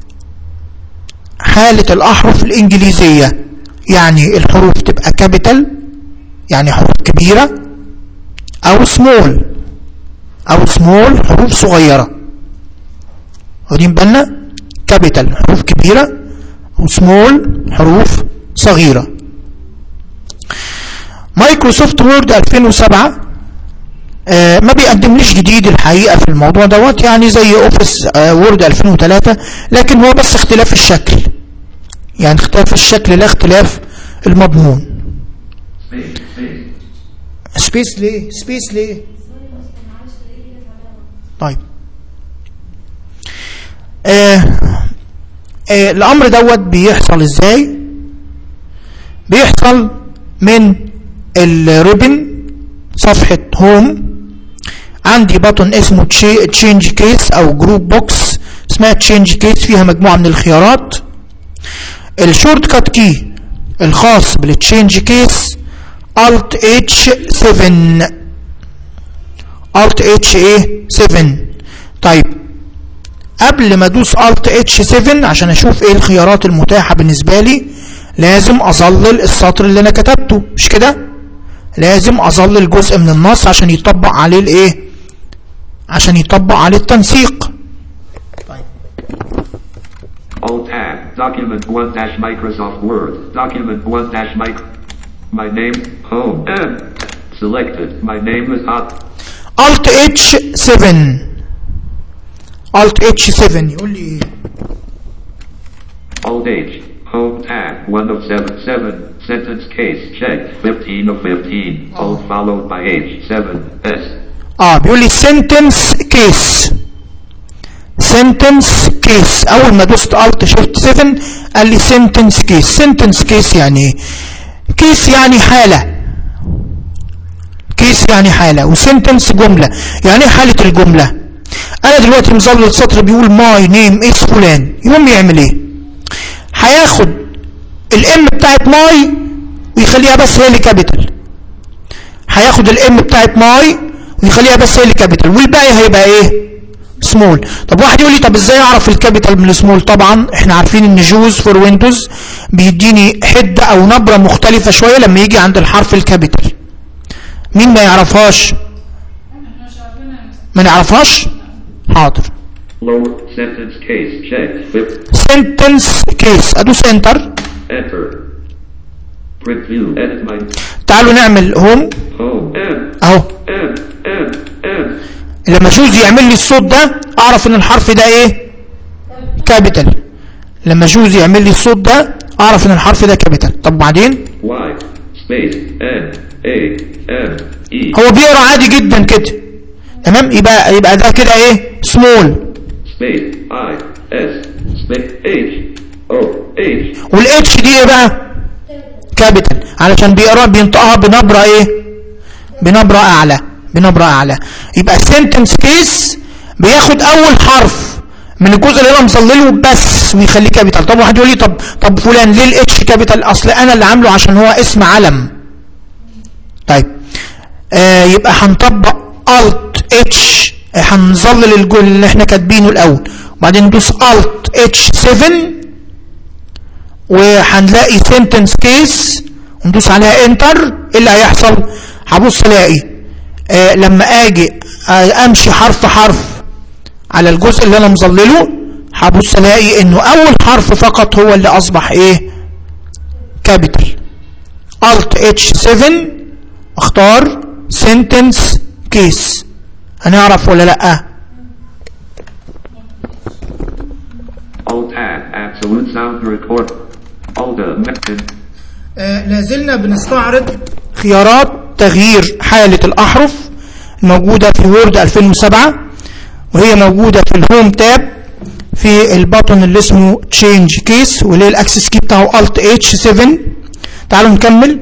حالة الأحرف الإنجليزية، يعني الحروف تبقى كابيتال يعني حروف كبيرة، أو سمول أو سمول حروف صغيرة. واخدين بالنا؟ كابيتال حروف كبيرة أو سمول حروف صغيرة. مايكروسوفت وورد ألفين وسبعة آه ما بيقدمليش جديد الحقيقة في الموضوع دوت، يعني زي اوفيس آه وورد ألفين وثلاثة، لكن هو بس اختلاف الشكل، يعني اختلاف الشكل لا اختلاف المضمون. سبيس ليه؟ سبيس ليه؟ طيب آه آه الامر دوت بيحصل ازاي؟ بيحصل من الريبن صفحة هوم، عندي بطن اسمه تشينج كيس او جروب بوكس اسمها تشينج كيس، فيها مجموعة من الخيارات. الشورت كات كي الخاص بالتشينج كيس Alt H سبعة Alt H ايه سبعة. طيب قبل ما ادوس Alt H سبعة عشان اشوف ايه الخيارات المتاحة بالنسبة لي لازم اظلل السطر اللي انا كتبته، مش كده؟ لازم اظلل جزء من النص عشان يطبق عليه الايه؟ عشان يطبق عليه التنسيق. طيب Alt tab, document one dash Microsoft Word, document one dash mic, my name, home, M, selected, my name is hot. Alt H سبعة Alt H سبعة يقول لي ايه؟ Alt H, home tab, one of seven, seven, sentence case, check, fifteen of fifteen, alt followed by H, seven, S. اه بيقول لي sentence case sentence case. اول ما دوست Alt Shift سبعة قال لي sentence case. sentence case يعني ايه؟ كيس يعني حالة، كيس يعني حالة، وسنتنس جملة. يعني ايه حالة الجملة؟ انا دلوقتي مظلل سطر بيقول ماي نيم اس فلان، يقوم يعمل ايه؟ هياخد الام بتاعت ماي ويخليها بس هي اللي كابيتال، هياخد الام بتاعت ماي ويخليها بس هي اللي كابيتال، والباقي هيبقى ايه؟ سمول. طب واحد يقول لي طب ازاي اعرف الكابيتال من السمول؟ طبعا احنا عارفين ان جوز فور ويندوز بيديني حده او نبره مختلفه شويه لما يجي عند الحرف الكابيتال. مين ما يعرفهاش؟ ما نعرفهاش؟ حاضر. sentence case check sentence case ادوس انتر. enter preview edit my تعالوا نعمل هوم اهو. لما جوز يعمل لي الصوت ده اعرف ان الحرف ده ايه؟ كابيتال. لما جوز يعمل لي الصوت ده اعرف ان الحرف ده كابيتال. طب بعدين y space n a m e هو بيقرا عادي جدا كده، تمام؟ يبقى يبقى ده كده ايه؟ سمول space i s space h o h والاتش دي ايه بقى؟ كابيتال، علشان بيقرا بينطقها بنبره ايه؟ بنبره اعلى، بنبره اعلى. يبقى السنتنس كيس بياخد اول حرف من الجزء اللي انا مظلله بس ويخليه كابيتال. طب واحد يقول لي طب طب فلان ليه الاتش كابيتال؟ اصل انا اللي عامله عشان هو اسم علم. طيب آه يبقى هنطبق الت اتش، هنظلل الجزء اللي احنا كاتبينه الاول وبعدين ندوس الت اتش سبعة وهنلاقي سنتنس كيس وندوس عليها انتر. ايه اللي هيحصل؟ هبص الاقي آه لما اجي آه امشي حرف حرف على الجزء اللي انا مظلله هبص الاقي انه اول حرف فقط هو اللي اصبح ايه؟ كابيتال. الت اتش سبعة اختار سنتنس كيس. هنعرف ولا لا؟ Alt tab absolute sound record. Alt آه لازلنا بنستعرض خيارات تغيير حالة الأحرف الموجودة في وورد ألفين وسبعة، وهي موجودة في الهوم تاب في البطن اللي اسمه تشينج كيس واللي الاكسس كي بتاعه الت اتش سبعة. تعالوا نكمل.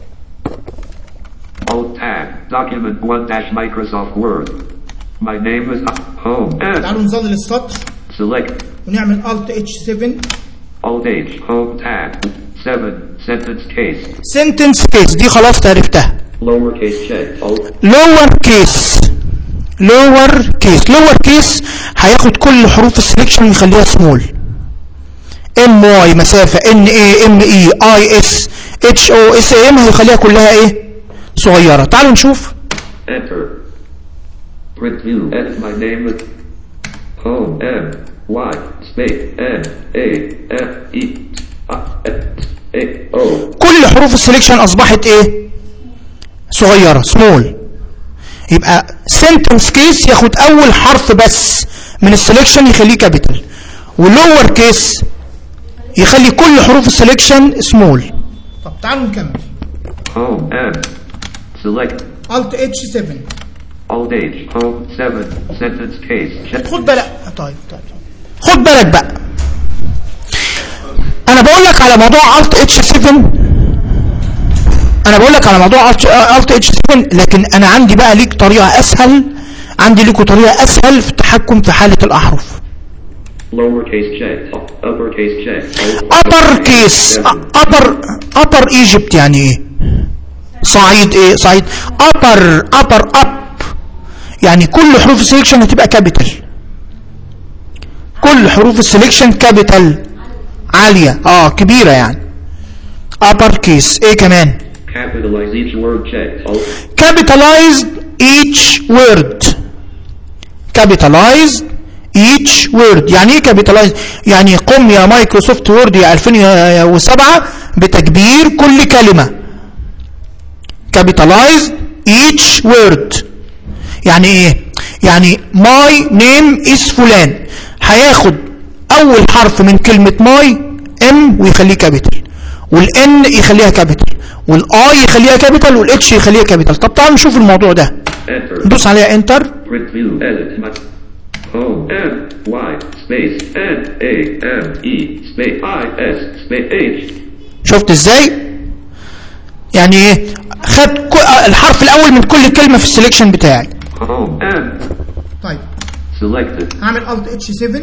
Alt tab document one dash Microsoft Word. My name is home. تعالوا نظلل السطر. Select. ونعمل الت اتش سبعة. Alt H home tab seven sentence case. sentence case دي خلاص عرفتها. Lower case check. Alt. lower case lower case lower case هياخد كل حروف السلكشن ويخليها سمول. ام واي مسافه ان اي ام اي اي اس اتش او اس ام هيخليها كلها ايه؟ صغيره. تعالوا نشوف. Enter. Print view. Edit. My name is home M Y space N A F E A O. كل حروف السلكشن اصبحت ايه؟ صغيره سمول. يبقى سنتنس كيس ياخد اول حرف بس من السلكشن يخليه كابيتال، ولور كيس يخلي كل حروف السلكشن سمول. طب تعالوا نكمل. Home M select الت اتش سبعة. Alt H home seven sentence case. خد بالك. طيب طيب خد بالك بقى. انا بقول لك على موضوع الت اتش سبعة، انا بقول لك على موضوع الت اتش سبعة، لكن انا عندي بقى ليك طريقه اسهل، عندي ليكوا طريقه اسهل في التحكم في حاله الاحرف. Lower case check. Upper case check. upper case upper upper Egypt يعني ايه؟ صعيد ايه؟ صعيد upper upper up يعني كل حروف السلكشن هتبقى كابيتال. كل حروف السلكشن كابيتال عاليه اه كبيره يعني. upper case. ايه كمان؟ Capitalize each word check. capitalize each word. capitalize each word يعني ايه capitalize؟ يعني قم يا مايكروسوفت وورد يا ألفين وسبعة بتكبير كل كلمة. capitalize each word يعني ايه؟ يعني my name is فلان هياخد اول حرف من كلمة my m ويخليه كابيتال، والان يخليها كابيتال، والاي يخليها كابيتال، والاتش يخليها كابيتال. طب تعالوا نشوف الموضوع ده. ندوس عليها انتر. O M Y space N A M E space I S space H. شفت ازاي؟ يعني ايه؟ خد الحرف الاول من كل كلمه في السلكشن بتاعي. Home M. طيب. Selected. هعمل Alt اتش سبعة.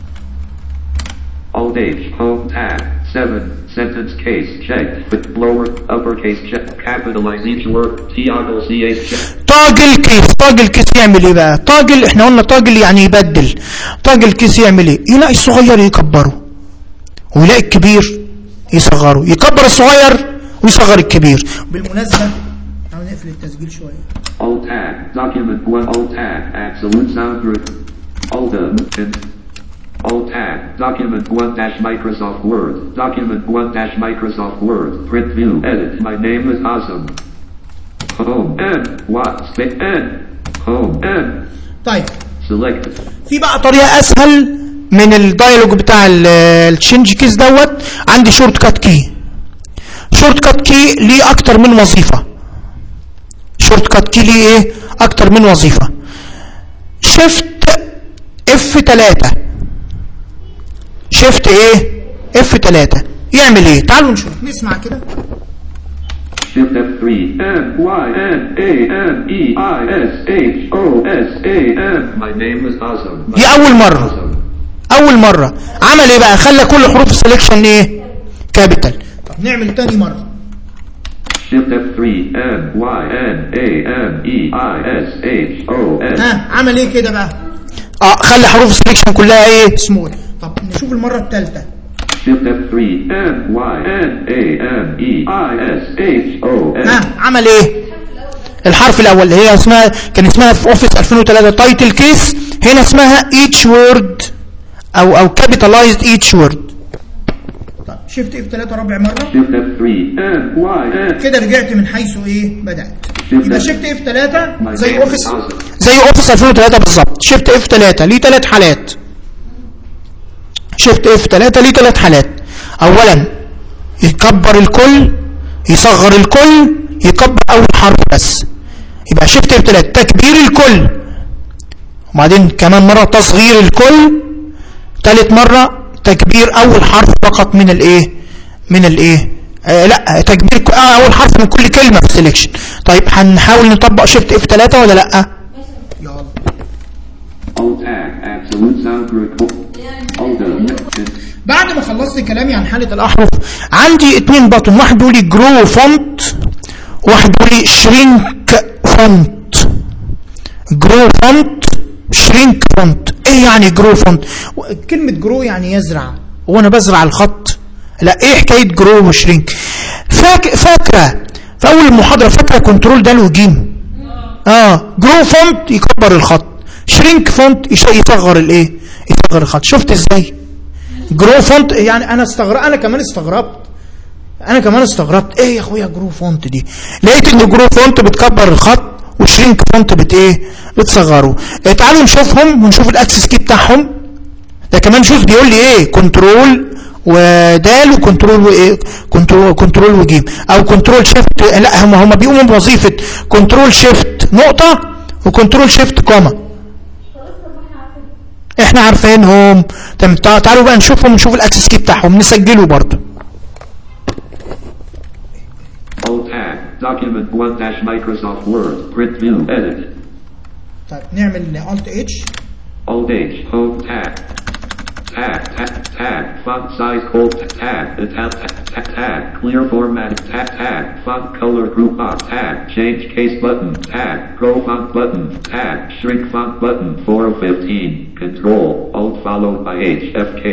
Alt H home tab seven sentence case check with lower upper case check capitalize each word toggle C H check. طاجل كيس. طاجل كيس يعمل ايه بقى؟ طاجل احنا قلنا طاجل يعني يبدل. طاجل كيس يعمل ايه؟ يلاقي الصغير يكبره ويلاقي الكبير يصغره، يكبر الصغير ويصغر الكبير. بالمناسبه تعالوا نقفل التسجيل شويه. Alt tab document one Alt tab absolute sound group Alt and Alt tab document one dash Microsoft Word document one dash Microsoft Word print view edit. My name is Awesome. Home N what space N home N. طيب selected. في بقى طريقه اسهل من الدايلوج بتاع التشينج كيس دوت. عندي شورت كات كي. شورت كات كي ليه اكتر من وظيفه. شورت كات كي ليه ايه؟ اكتر من وظيفه. شيفت اف ثلاثة. شيفت ايه؟ اف ثلاثة يعمل ايه؟ تعالوا نشوف نسمع كده. Shift F three M Y N A M E I S H O S A M. My name is Awesome. دي أول مرة. اول مره عمل ايه بقى؟ خلى كل حروف السلكشن ايه؟ كابيتال. طب نعمل تاني مره. Shift إف ثري N Y N A M E I S H O N. ها عمل ايه كده بقى؟ اه خلى حروف السلكشن كلها ايه؟ سمول. طب نشوف المره الثالثه. Shift إف ثري N Y N A M E I S H O N. ها عمل ايه؟ الحرف الاول هي اسمها كان اسمها في اوفيس ألفين وثلاثة تايتل كيس، هنا اسمها each word او او capitalized each word. طيب شيفت اف ثلاثة رابع مره. Shift إف ثري N Y N. كده رجعت من حيث ايه بدات. يبقى شيفت اف ثلاثة زي اوفيس زي اوفيس ألفين وثلاثة بالظبط. شيفت اف ثلاثة ليه ثلاث حالات. شيفت اف ثلاثة ليه ثلاث حالات. اولا يكبر الكل، يصغر الكل، يكبر اول حرف بس. يبقى شيفت اف ثلاثة تكبير الكل، وبعدين كمان مره تصغير الكل، ثالث مره تكبير اول حرف فقط من الايه من الايه آه لا تكبير آه اول حرف من كل كلمه في السلكشن. طيب هنحاول نطبق شيفت اف ثلاثة ولا لا؟ يلا. بعد ما خلصت كلامي عن حاله الاحرف عندي اتنين بطن، واحد بيقول لي جرو فونت وواحد بيقول لي شرينك فونت. جرو فونت شرينك فونت. ايه يعني جرو فونت؟ كلمه جرو يعني يزرع، وانا بزرع الخط؟ لا، ايه حكايه جرو وشرينك؟ فاك فاكره في اول المحاضره، فاكره كنترول دال وجيم؟ اه جرو فونت يكبر الخط، شرينك فونت يصغر الايه يصغر الخط. شفت ازاي؟ جرو فونت يعني انا استغرب، انا كمان استغربت انا كمان استغربت ايه يا اخويا جرو فونت دي؟ لقيت ان جرو فونت بتكبر الخط وشرينك فونت بت ايه بتصغره. إيه تعالوا نشوفهم ونشوف الاكسس كي بتاعهم. ده كمان شوف بيقول لي ايه كنترول ودال وكنترول وايه كنترول كنترول وجيم او كنترول شيفت. لا هم هم بيقوموا بوظيفه كنترول شيفت نقطه وكنترول شيفت كوما. احنا عارفينهم. طب تعالوا بقى نشوفهم ونشوف الاكسس كي بتاعهم، نسجله برضه. Alt tab, document one dash Microsoft Word, print view, edit. طيب نعمل Alt H. Alt H, home tab. Tab, tab, tab, font size, cold, tab, tab, tab, tab, clear format, tab, tab, font color group box, tab, change case button, tab, pro font button, tab, shrink font button, four of fifteen, control, alt followed by H, F, K.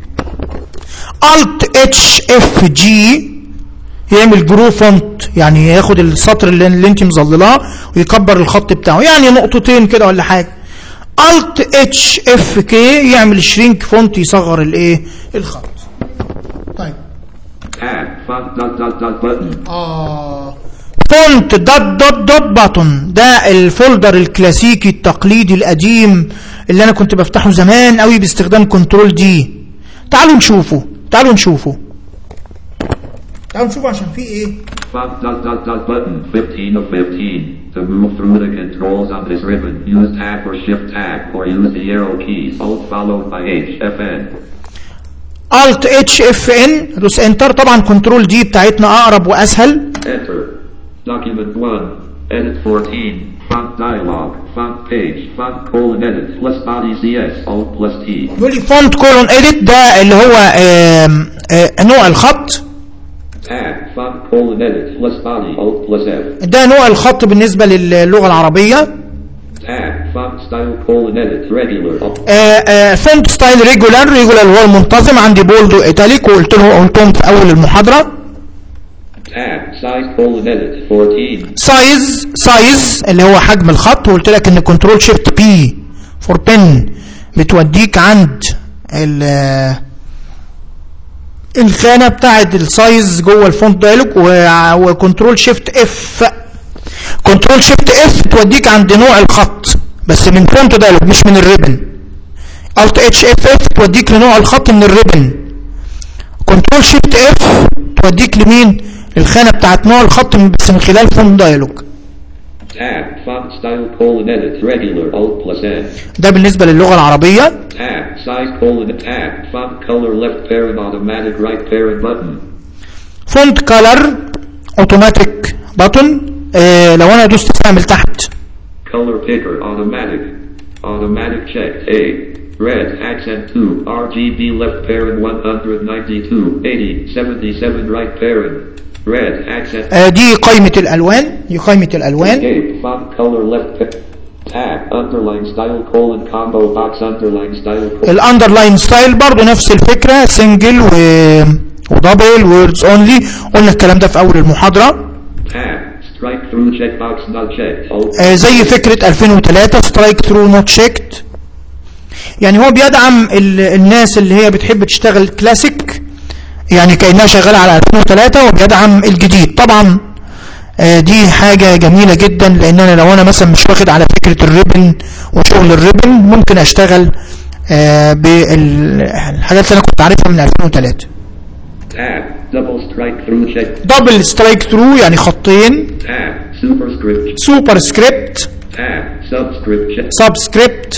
Alt H, F, G يعمل جرو فونت، يعني ياخد السطر اللي, اللي انت مظللاه ويكبر الخط بتاعه، يعني نقطتين كده ولا حاجه. الت اتش اف كي يعمل شرينك فونت يصغر الايه الخط. طيب اه فونت دوت دوت دوت باتون، ده الفولدر الكلاسيكي التقليدي القديم اللي انا كنت بفتحه زمان قوي باستخدام كنترول دي. تعالوا نشوفه تعالوا نشوفه تعالوا نشوفه عشان فيه ايه. Font dot dot dot button fifteen of fifteen. To move through the controls on this ribbon, use tab or shift tab or use the arrow keys. Alt followed by H F N. Alt H F N دوس انتر. طبعا كنترول دي بتاعتنا اقرب واسهل. Enter. Document one. Edit fourteen. Font dialog. Font page. Font colon edit plus body C S. Alt plus T. يقول لي فونت كولون اديت، ده اللي هو آم آم نوع الخط. Tab, font colon edit plus body, alt plus F. ده نوع الخط بالنسبة للغة العربية. Tab, font style colon edit regular. فونت ستايل ريجولار، ريجولار هو المنتظم. عندي بولد وايتاليك وقلت له قلتهم في اول المحاضرة. Tab, size colon edit fourteen. سايز سايز اللي هو حجم الخط، وقلت لك ان كنترول شيفت بي فور بن بتوديك عند ال الخانه بتاعه السايز جوه الفونت دايلوج، وكنترول شيفت اف كنترول شيفت اف توديك عند نوع الخط بس من فونت دايلوج مش من الريبن. الت اتش اف اف توديك لنوع الخط من الريبن. كنترول شيفت اف توديك لمين؟ الخانه بتاعه نوع الخط بس من خلال فونت دايلوج. Tab, font style colon edit regular, alt plus N. ده بالنسبة للغة العربية. Tab, size colon tab, font color left parent automatic right parent button. font color automatic button. اه لو انا دوست تعمل تحت. Color picker automatic. Automatic checked A. Red, accent two, R G B left parent one ninety-two, eighty, seventy-seven right parent. Red, accent. آه دي قائمة الألوان، دي قائمة الألوان. Escape, font color left tab, underline style colon combo box underline style. الأندرلاين ستايل برضو نفس الفكرة، سنجل و ودبل ووردز اونلي، قلنا الكلام ده في أول المحاضرة. Tab, strike through checkbox not checked. آه زي فكرة ألفين وثلاثة سترايك ثرو نوت شيكت. يعني هو بيدعم الناس اللي هي بتحب تشتغل كلاسيك، يعني كأنها شغالة على ألفين وثلاثة، وبيدعم الجديد. طبعا آه دي حاجة جميلة جدا، لان انا لو انا مثلا مش واخد على فكرة الريبن وشغل الريبن، ممكن اشتغل آه بالحاجات اللي انا كنت عارفها من ألفين وثلاثة. دبل سترايك ثرو يعني خطين. سوبر سكريبت. سبسكريبت.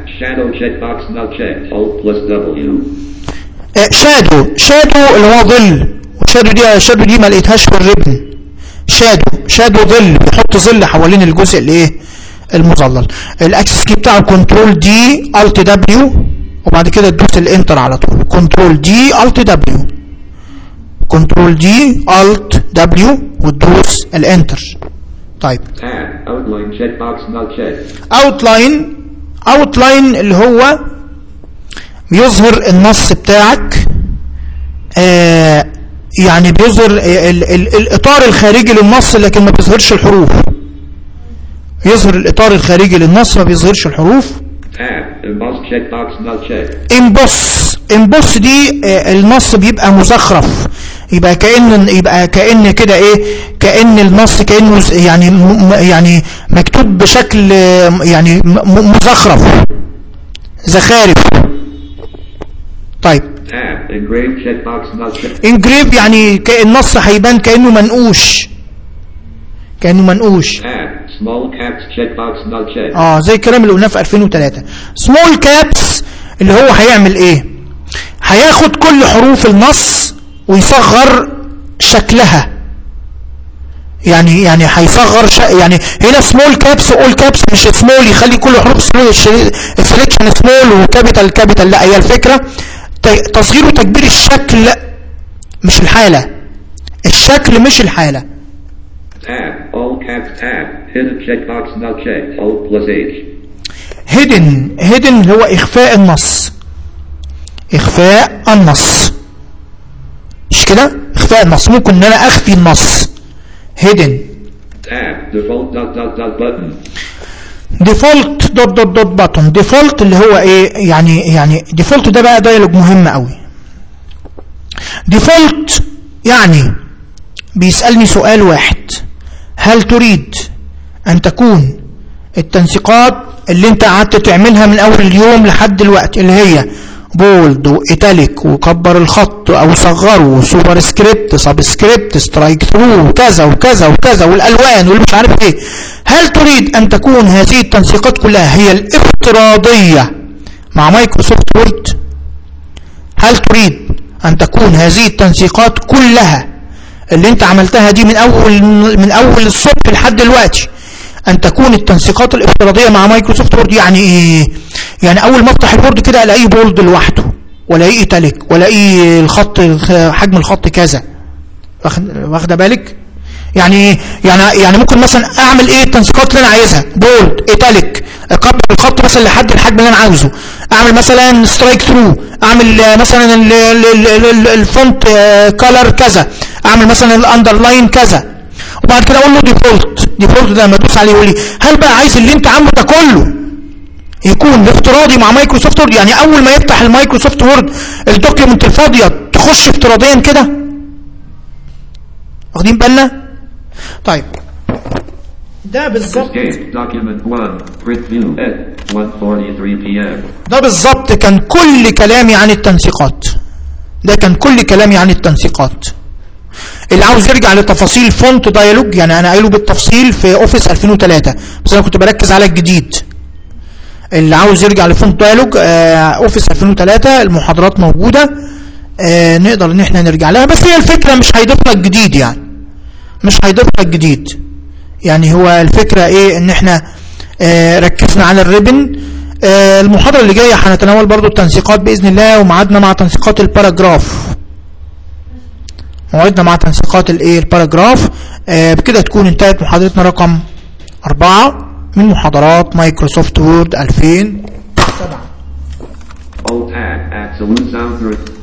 شادو. شادو اللي هو ظل، وشادو دي شادو دي ما لقيتهاش في الريبن. شادو شادو ظل، بيحط ظل حوالين الجزء الايه المظلل. الاكسس كي بتاعه كنترول دي الت دبليو، وبعد كده تدوس الانتر على طول. كنترول دي الت دبليو، كنترول دي الت دبليو وتدوس الانتر. طيب اوتلاين. اوتلاين اللي هو بيظهر النص بتاعك، آه يعني بيظهر ال ال الاطار الخارجي للنص، لكن ما بيظهرش الحروف. يظهر الاطار الخارجي للنص، ما بيظهرش الحروف. امبوس. امبوس دي آه النص بيبقى مزخرف، يبقى كأن يبقى كأن كده ايه، كأن النص كأنه يعني يعني مكتوب بشكل يعني مزخرف، زخارف. طيب انجريف يعني النص هيبان كأنه منقوش، كأنه منقوش. اه زي الكلام اللي قلناه في ألفين وثلاثة. سمول كابس اللي هو هيعمل ايه، هياخد كل حروف النص ويصغر شكلها، يعني يعني هيصغر ش... يعني هنا سمول كابس اول كابس، مش سمول يخلي كل حروف سمول، سليكشن سمول وكابيتال كابيتال، لا، هي الفكره تصغير وتكبير الشكل مش الحاله، الشكل مش الحاله. Tab, all caps tab, hidden checkbox not checked, alt plus H. hidden. hidden اللي هو اخفاء النص، اخفاء النص، مش كده؟ اخفاء النص، ممكن ان انا اخفي النص. hidden. Tab, default dot dot dot button. default dot dot dot button. default اللي هو ايه يعني، يعني default ده بقى دايلوج مهم قوي. default يعني بيسألني سؤال واحد، هل تريد ان تكون التنسيقات اللي انت قعدت تعملها من اول اليوم لحد دلوقتي، اللي هي بولد وايتاليك وكبر الخط او صغره وسوبر سكريبت سب سكريبت سترايك ثرو وكذا وكذا وكذا والالوان واللي مش عارف ايه، هل تريد ان تكون هذه التنسيقات كلها هي الافتراضيه مع مايكروسوفت وورد؟ هل تريد ان تكون هذه التنسيقات كلها اللي انت عملتها دي من اول من اول الصبح لحد دلوقتي ان تكون التنسيقات الافتراضيه مع مايكروسوفت وورد؟ يعني ايه؟ يعني اول ما افتح الوورد كده الاقيه بولد لوحده، والاقيه ايتاليك، والاقيه الخط حجم الخط كذا، واخده بالك؟ يعني ايه؟ يعني يعني ممكن مثلا اعمل ايه التنسيقات اللي انا عايزها، بولد ايتاليك، اكبر الخط مثلا لحد الحجم اللي انا عاوزه، اعمل مثلا سترايك ثرو، اعمل مثلا الفونت كلر كذا، اعمل مثلا الاندرلاين كذا، وبعد كده اقول له ديفولت. ديفولت ده لما ادوس عليه يقول لي هل بقى عايز اللي انت عامله ده كله يكون افتراضي مع مايكروسوفت وورد؟ يعني اول ما يفتح المايكروسوفت وورد الدوكيومنت الفاضيه تخش افتراضيا كده، واخدين بالنا؟ طيب ده بالظبط ده بالظبط كان كل كلامي عن التنسيقات. ده كان كل كلامي عن التنسيقات. اللي عاوز يرجع لتفاصيل فونت دايلوج، يعني انا قايله بالتفصيل في اوفيس ألفين وثلاثة، بس انا كنت بركز على الجديد. اللي عاوز يرجع لفونت دايلوج آه اوفيس ألفين وثلاثة، المحاضرات موجوده، آه نقدر ان احنا نرجع لها. بس هي الفكره مش هيضيف لك جديد، يعني مش هيضيف لك جديد. يعني هو الفكره ايه، ان احنا آه ركزنا على الريبن، آه المحاضرة اللي جاية هنتناول برضو التنسيقات بإذن الله، ومعادنا مع تنسيقات الباراجراف موعدنا مع تنسيقات الايه الباراجراف. آه بكده تكون انتهت محاضرتنا رقم أربعة من محاضرات مايكروسوفت وورد ألفين وسبعة.